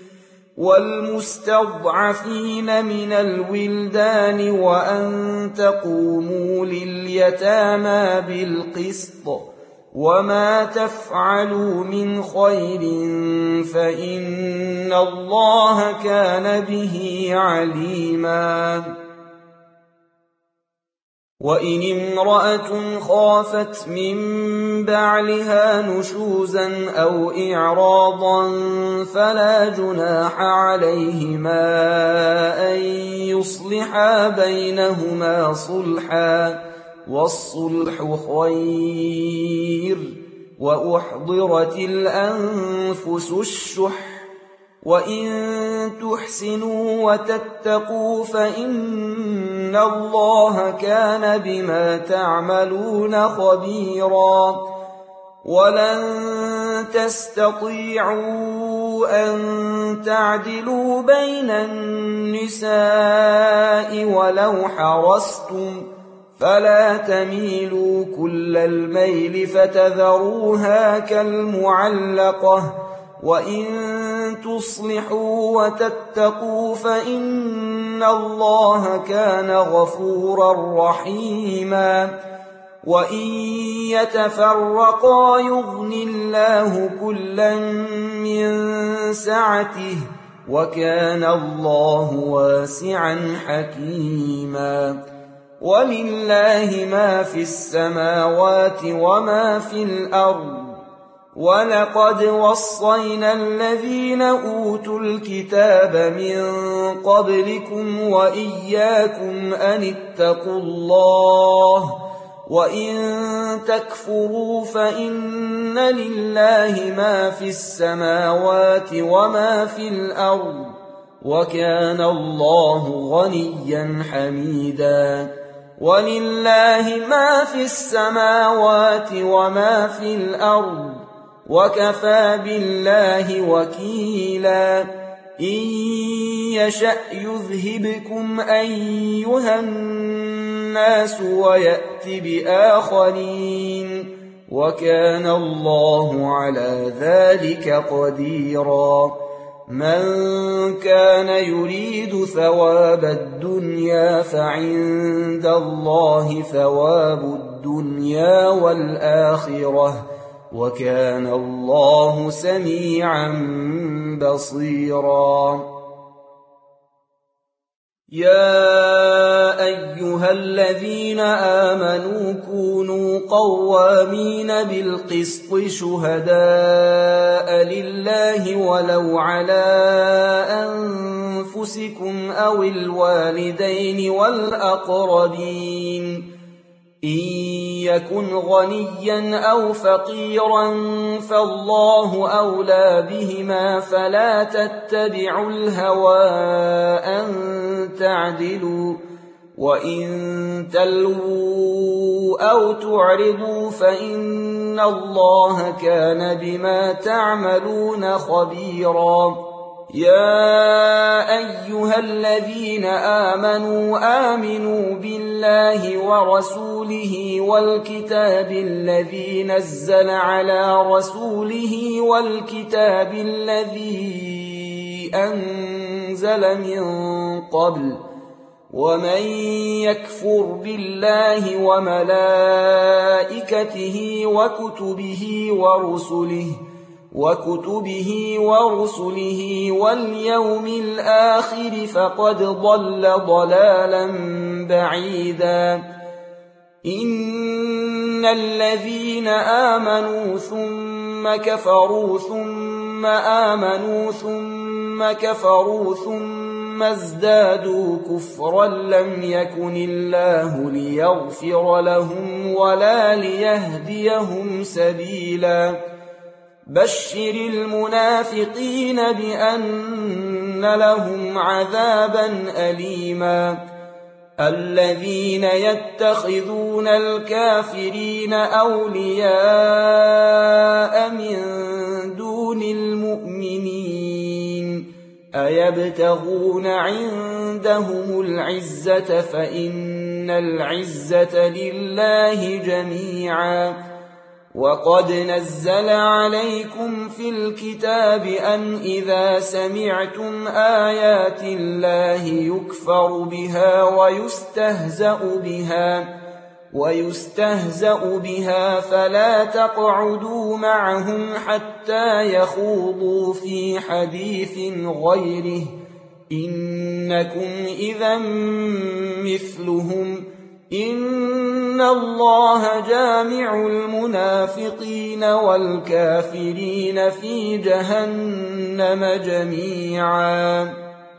والمستضعفين من الولدان وأن تقوموا لليتامى بالقسط وما تفعلوا من خير فإن الله كان به عليما. وإن امرأة خافت من بعلها نشوزا أو إعراضا فلا جناح عليهما أن يصلحا بينهما صلحا والصلح خير. وأحضرت الأنفس الشح وإن تحسنوا وتتقوا فإن الله كان بما تعملون خبيرا. ولن تستطيعوا أن تعدلوا بين النساء ولو حرصتم فلا تميلوا كل الميل فتذروها كالمعلقة. وإن تصلحوا وتتقوا فإن الله كان غفورا رحيما. وإن يتفرقا يغن الله كلا من سعته وكان الله واسعا حكيما. ولله ما في السماوات وما في الأرض ولقد وصينا الذين أوتوا الكتاب من قبلكم وإياكم أن اتقوا الله وإن تكفروا فإن لله ما في السماوات وما في الأرض وكان الله غنيا حميدا. ولله ما في السماوات وما في الأرض وكفى بالله وكيلا. إن يشأ يذهبكم أيها الناس ويأت بآخرين وكان الله على ذلك قديرا. من كان يريد ثواب الدنيا فعند الله ثواب الدنيا والآخرة وكان الله سميعا بصيرا. يا أيها الذين آمنوا كونوا قوامين بالقسط شهداء لله ولو على أنفسكم أو الوالدين والأقربين إن يكن غنيا أو فقيرا فالله أولى بهما فلا تتبعوا الهوى أن تعدلوا وإن تلووا أو تعرضوا فإن الله كان بما تعملون خبيرا. يا أيها الذين آمنوا آمنوا بالله ورسوله والكتاب الذي نزل على رسوله والكتاب الذي أنزل من قبل ومن يكفر بالله وملائكته وكتبه ورسله وكتبه ورسله واليوم الآخر فقد ضل ضلالا بعيدا. إن الذين آمنوا ثم كفروا ثم آمنوا ثم كفروا ثم ازدادوا كفرا لم يكن الله ليغفر لهم ولا ليهديهم سبيلا بشر المنافقين بأن لهم عذابا أليما الذين يتخذون الكافرين أولياء من دون المؤمنين أيبتغون عندهم العزة فإن العزة لله جميعا وقد نزل عليكم في الكتاب أن إذا سمعتم آيات الله يكفر بها ويستهزأ بها ويستهزأ بها فلا تقعدوا معهم حتى يخوضوا في حديث غيره إنكم إذا مثلهم إن الله جامع المنافقين والكافرين في جهنم جميعا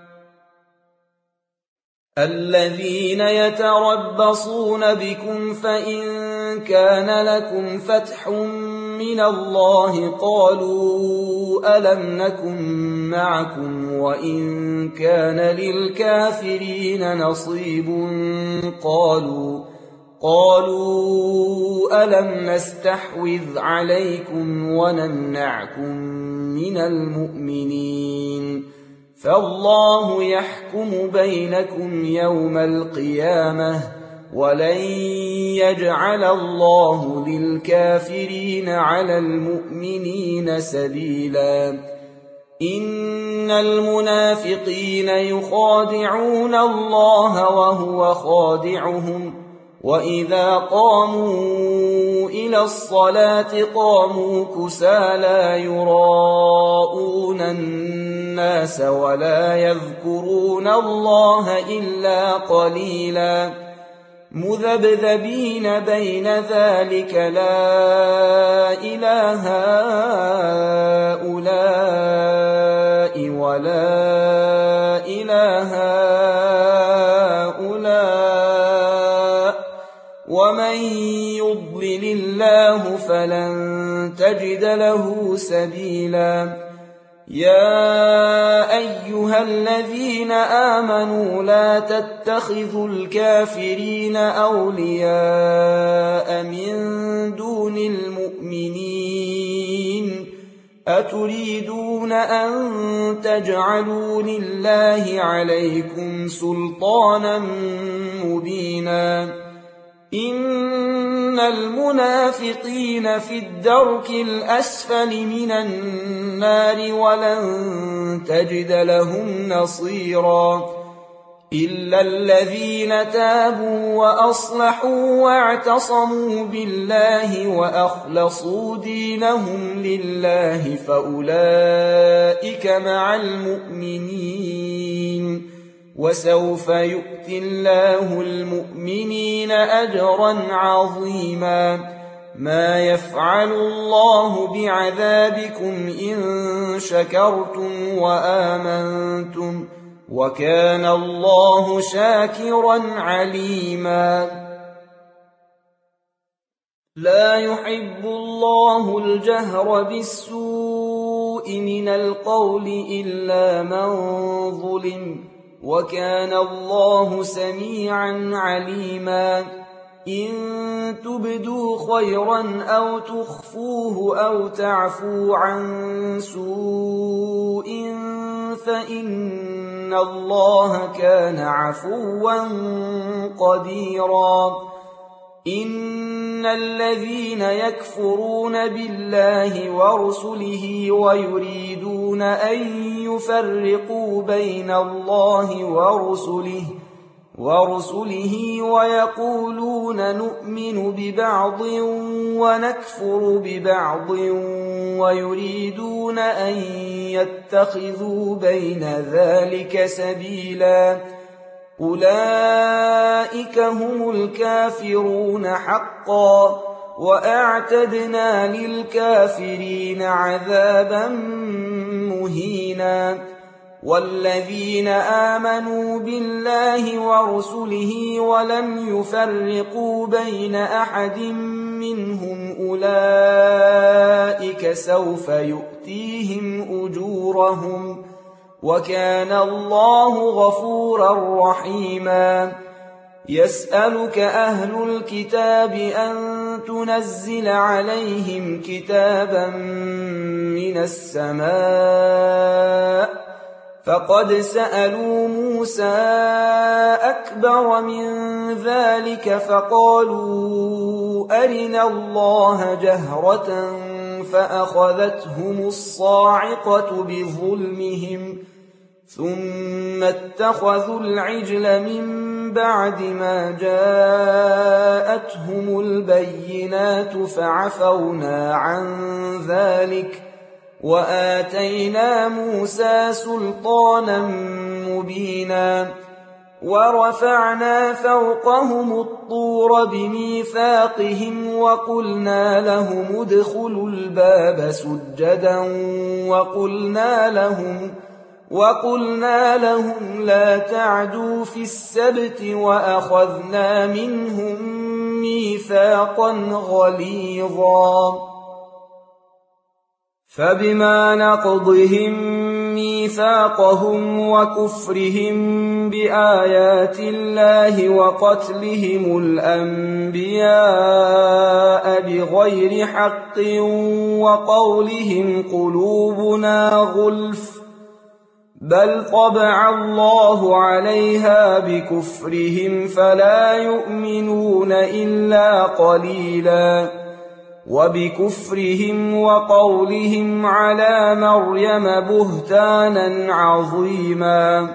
الذين يتربصون بكم فإن كان لكم فتح من الله قالوا ألم نكن معكم وإن كان للكافرين نصيب قالوا قالوا ألم نستحوذ عليكم ونمنعكم من المؤمنين فالله يحكم بينكم يوم القيامة ولن يجعل الله للكافرين على المؤمنين سبيلا إن المنافقين يخادعون الله وهو خادعهم وإذا قاموا إلى الصلاة قاموا كسالى يراءون الناس ولا يذكرون الله إلا قليلا مذبذبين بين ذلك لا إله هؤلاء ولا إله هؤلاء ومن يضلل الله فلن تجد له سبيلا يا أيها الذين آمنوا لا تتخذوا الكافرين أولياء من دون المؤمنين أتريدون أن تجعلوا لله عليكم سلطانا مبينا إن المنافقين في الدرك الأسفل من النار ولن تجد لهم نصيرا إلا الذين تابوا وأصلحوا واعتصموا بالله وأخلصوا دينهم لله فأولئك مع المؤمنين وسوف يؤتي الله المؤمنين أجرا عظيما ما يفعل الله بعذابكم إن شكرتم وآمنتم وكان الله شاكرا عليما لا يحب الله الجهر بالسوء من القول إلا من ظلم وكان الله سميعا عليما إن تبدوا خيرا أو تخفوه أو تعفو عن سوء فإن الله كان عفوا قديرا إن الذين يكفرون بالله ورسله ويريدون أن يفرقوا بين الله ورسله ورسله ويقولون نؤمن ببعض ونكفر ببعض ويريدون أن يتخذوا بين ذلك سبيلا أولئك هم الكافرون حقا، وأعتدنا للكافرين عذابا مهينا. والذين آمنوا بالله ورسله ولم يفرقوا بين أحد منهم أولئك سوف يؤتيهم أجورهم، وكان الله غفورا رحيما. يسألك أهل الكتاب أن تنزل عليهم كتابا من السماء، فقد سألوا موسى أكبر من ذلك فقالوا أرنا الله جهرة فأخذتهم الصاعقة بظلمهم، ثم اتخذوا العجل من بعد ما جاءتهم البينات فعفونا عن ذلك، وآتينا موسى سلطانا مبينا. ورفعنا فوقهم الطور بميثاقهم وقلنا لهم ادخلوا الباب سجدا وقلنا لهم وقلنا لهم لا تعدوا في السبت، وأخذنا منهم ميثاقا غليظا. فبما نقضهم ميثاقهم وكفرهم بآيات الله وقتلهم الأنبياء بغير حق وقولهم قلوبنا غلف، بل طبع الله عليها بكفرهم فلا يؤمنون إلا قليلا. وبكفرهم وقولهم على مريم بهتانا عظيما،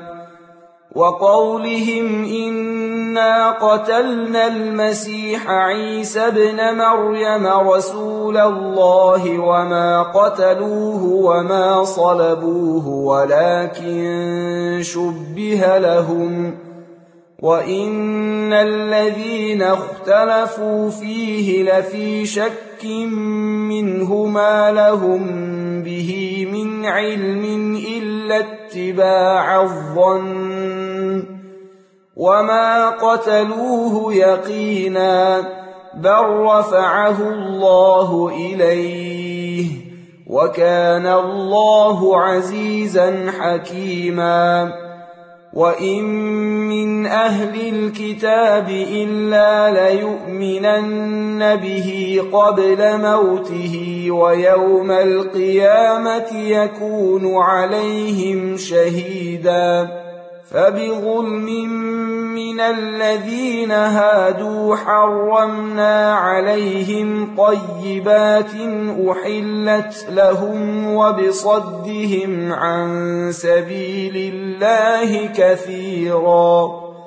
وقولهم إنا قتلنا المسيح عيسى ابن مريم رسول الله وما قتلوه وما صلبوه ولكن شبه لهم، وإن الذين اختلفوا فيه لفي شك منه ما لهم به من علم إلا اتباع الظن، وما قتلوه يقينا، بل رفعه الله إليه، وكان الله عزيزا حكيما. وإن من أهل الكتاب إلا ليؤمنن به قبل موته، ويوم القيامة يكون عليهم شهيدا. فبظلم من الذين هادوا حرمنا عليهم طيبات أحلت لهم، وبصدهم عن سبيل الله كثيرا،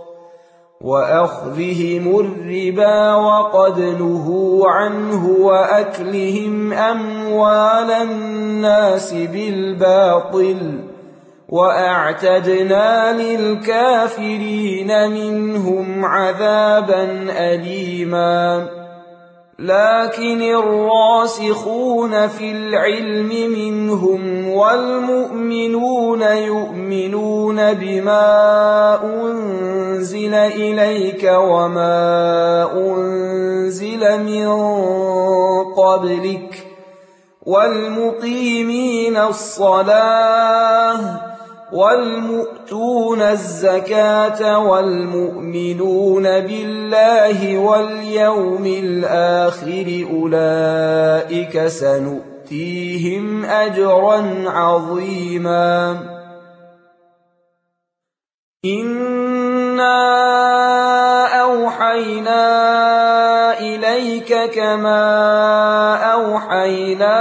وأخذهم الربا وقد نهوا عنه، وأكلهم أموال الناس بالباطل، وأعتدنا للكافرين منهم عذابا أليما. لكن الراسخون في العلم منهم والمؤمنون يؤمنون بما أنزل إليك وما أنزل من قبلك، والمقيمين الصلاة والمؤتون الزكاة والمؤمنون بالله واليوم الآخر أولئك سنؤتيهم أجرا عظيما. إنا أوحينا إليك كما أوحينا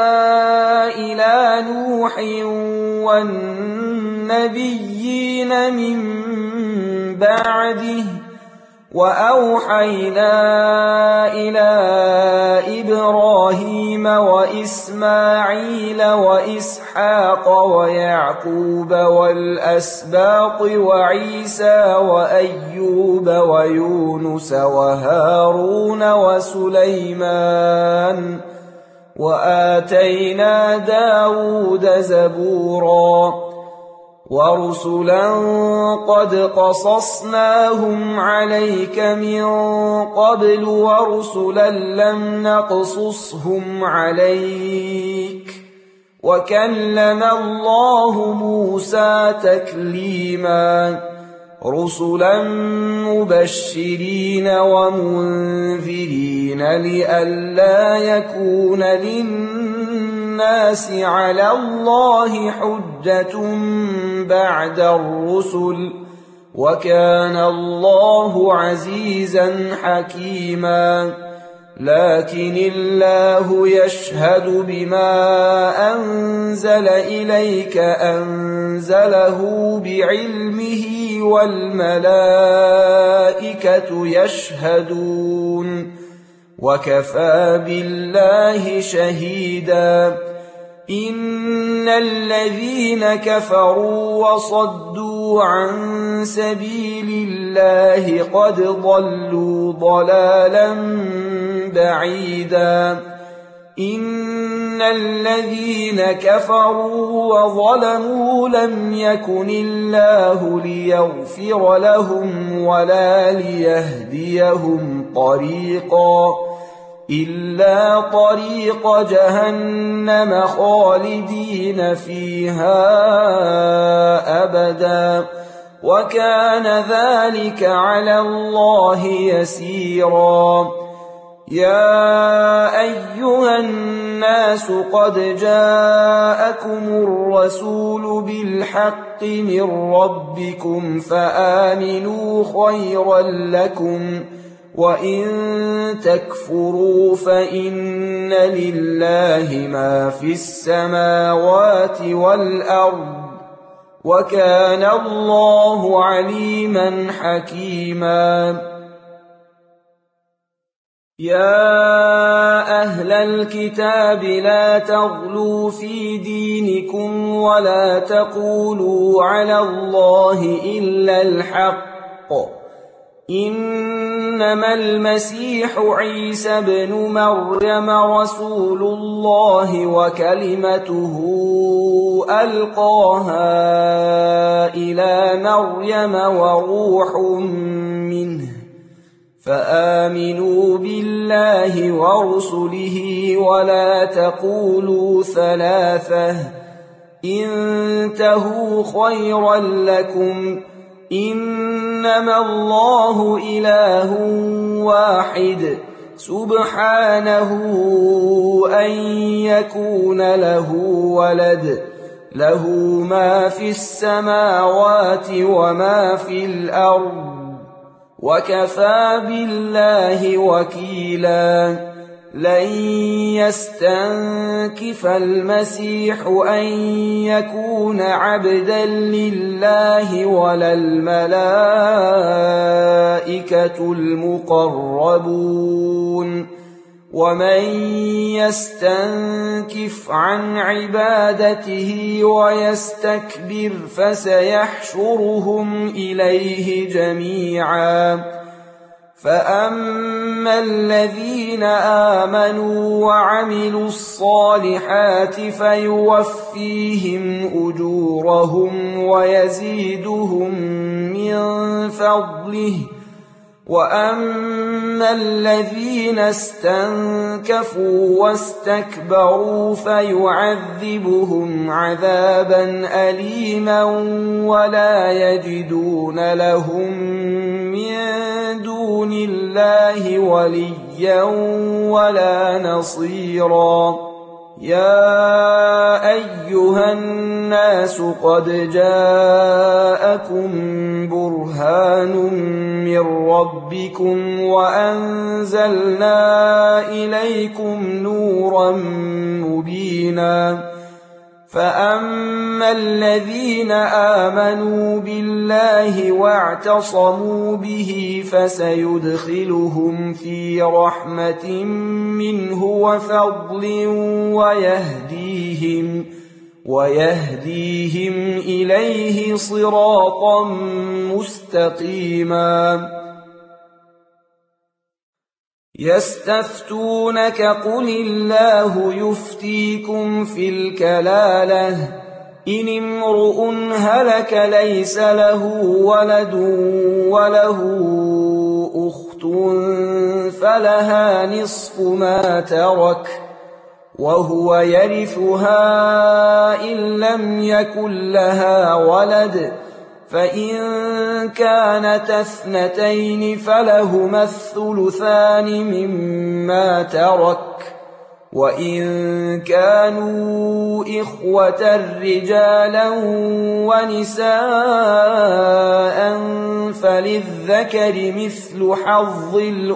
إلى نوح والنبيين من بعده، وأوحينا إلى إبراهيم وإسماعيل وإسحاق ويعقوب والأسباط وعيسى وأيوب ويونس وهارون وسليمان وآتينا داود زبورا ورسلا قد قصصناهم عليك من قبل ورسلا لم نقصصهم عليك وكلم الله موسى تكليما رسلا مبشرين ومنذرين لئلا يكون للناس على الله حجة بعد الرسل وكان الله عزيزا حكيما لكن الله يشهد بما أنزل إليك أنزله بعلمه والملائكة يشهدون وكفى بالله شهيدا إن الذين كفروا وصدوا عن سبيل الله قد ضلوا ضلالا بعيدا إن الذين كفروا وظلموا لم يكن الله ليغفر لهم ولا ليهديهم طريقا إلا طريق جهنم خالدين فيها أبدا وكان ذلك على الله يسيرا يا أيها الناس قد جاءكم الرسول بالحق من ربكم فآمنوا خيرا لكم وإن تكفروا فإن لله ما في السماوات والأرض وكان الله عليما حكيما يا أهل الكتاب لا تغلوا في دينكم ولا تقولوا على الله إلا الحق إنما المسيح عيسى ابن مريم رسول الله وكلمته ألقاها إلى مريم وروح منه فآمنوا بالله ورسله ولا تقولوا ثلاثة انتهوا خيرا لكم إنما الله إله واحد سبحانه أن يكون له ولد له ما في السماوات وما في الأرض وكفى بالله وكيلا لن يستنكف المسيح أن يكون عبدا لله ولا الملائكة المقربون ومن يستنكف عن عبادته ويستكبر فسيحشرهم إليه جميعا فأما الذين آمنوا وعملوا الصالحات فيوفيهم أجورهم ويزيدهم من فضله وأما الذين استنكفوا واستكبروا فيعذبهم عذابا أليما ولا يجدون لهم من دون الله وليا ولا نصيرا يا أيها الناس قد جاءكم برهان من ربكم وأنزلنا إليكم نورا مبينا فأما الذين آمنوا بالله واعتصموا به فسيدخلهم في رحمة منه وفضل ويهديهم ويهديهم إليه صراطا مستقيما. يستفتونك قل الله يفتيكم في الكلالة إن امرؤ هلك ليس له ولد وله أخت فلها نصف ما ترك وهو يرثها إن لم يكن لها ولد، فإن كانتا اثنتين فلهما الثلثان مما ترك، وإن كانوا إخوة رجالا ونساء فللذكر مثل حظ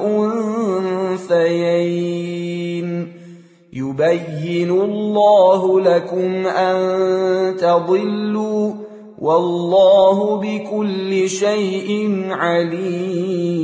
الأنثيين. يبين الله لكم أن تضلوا والله بكل شيء عليم.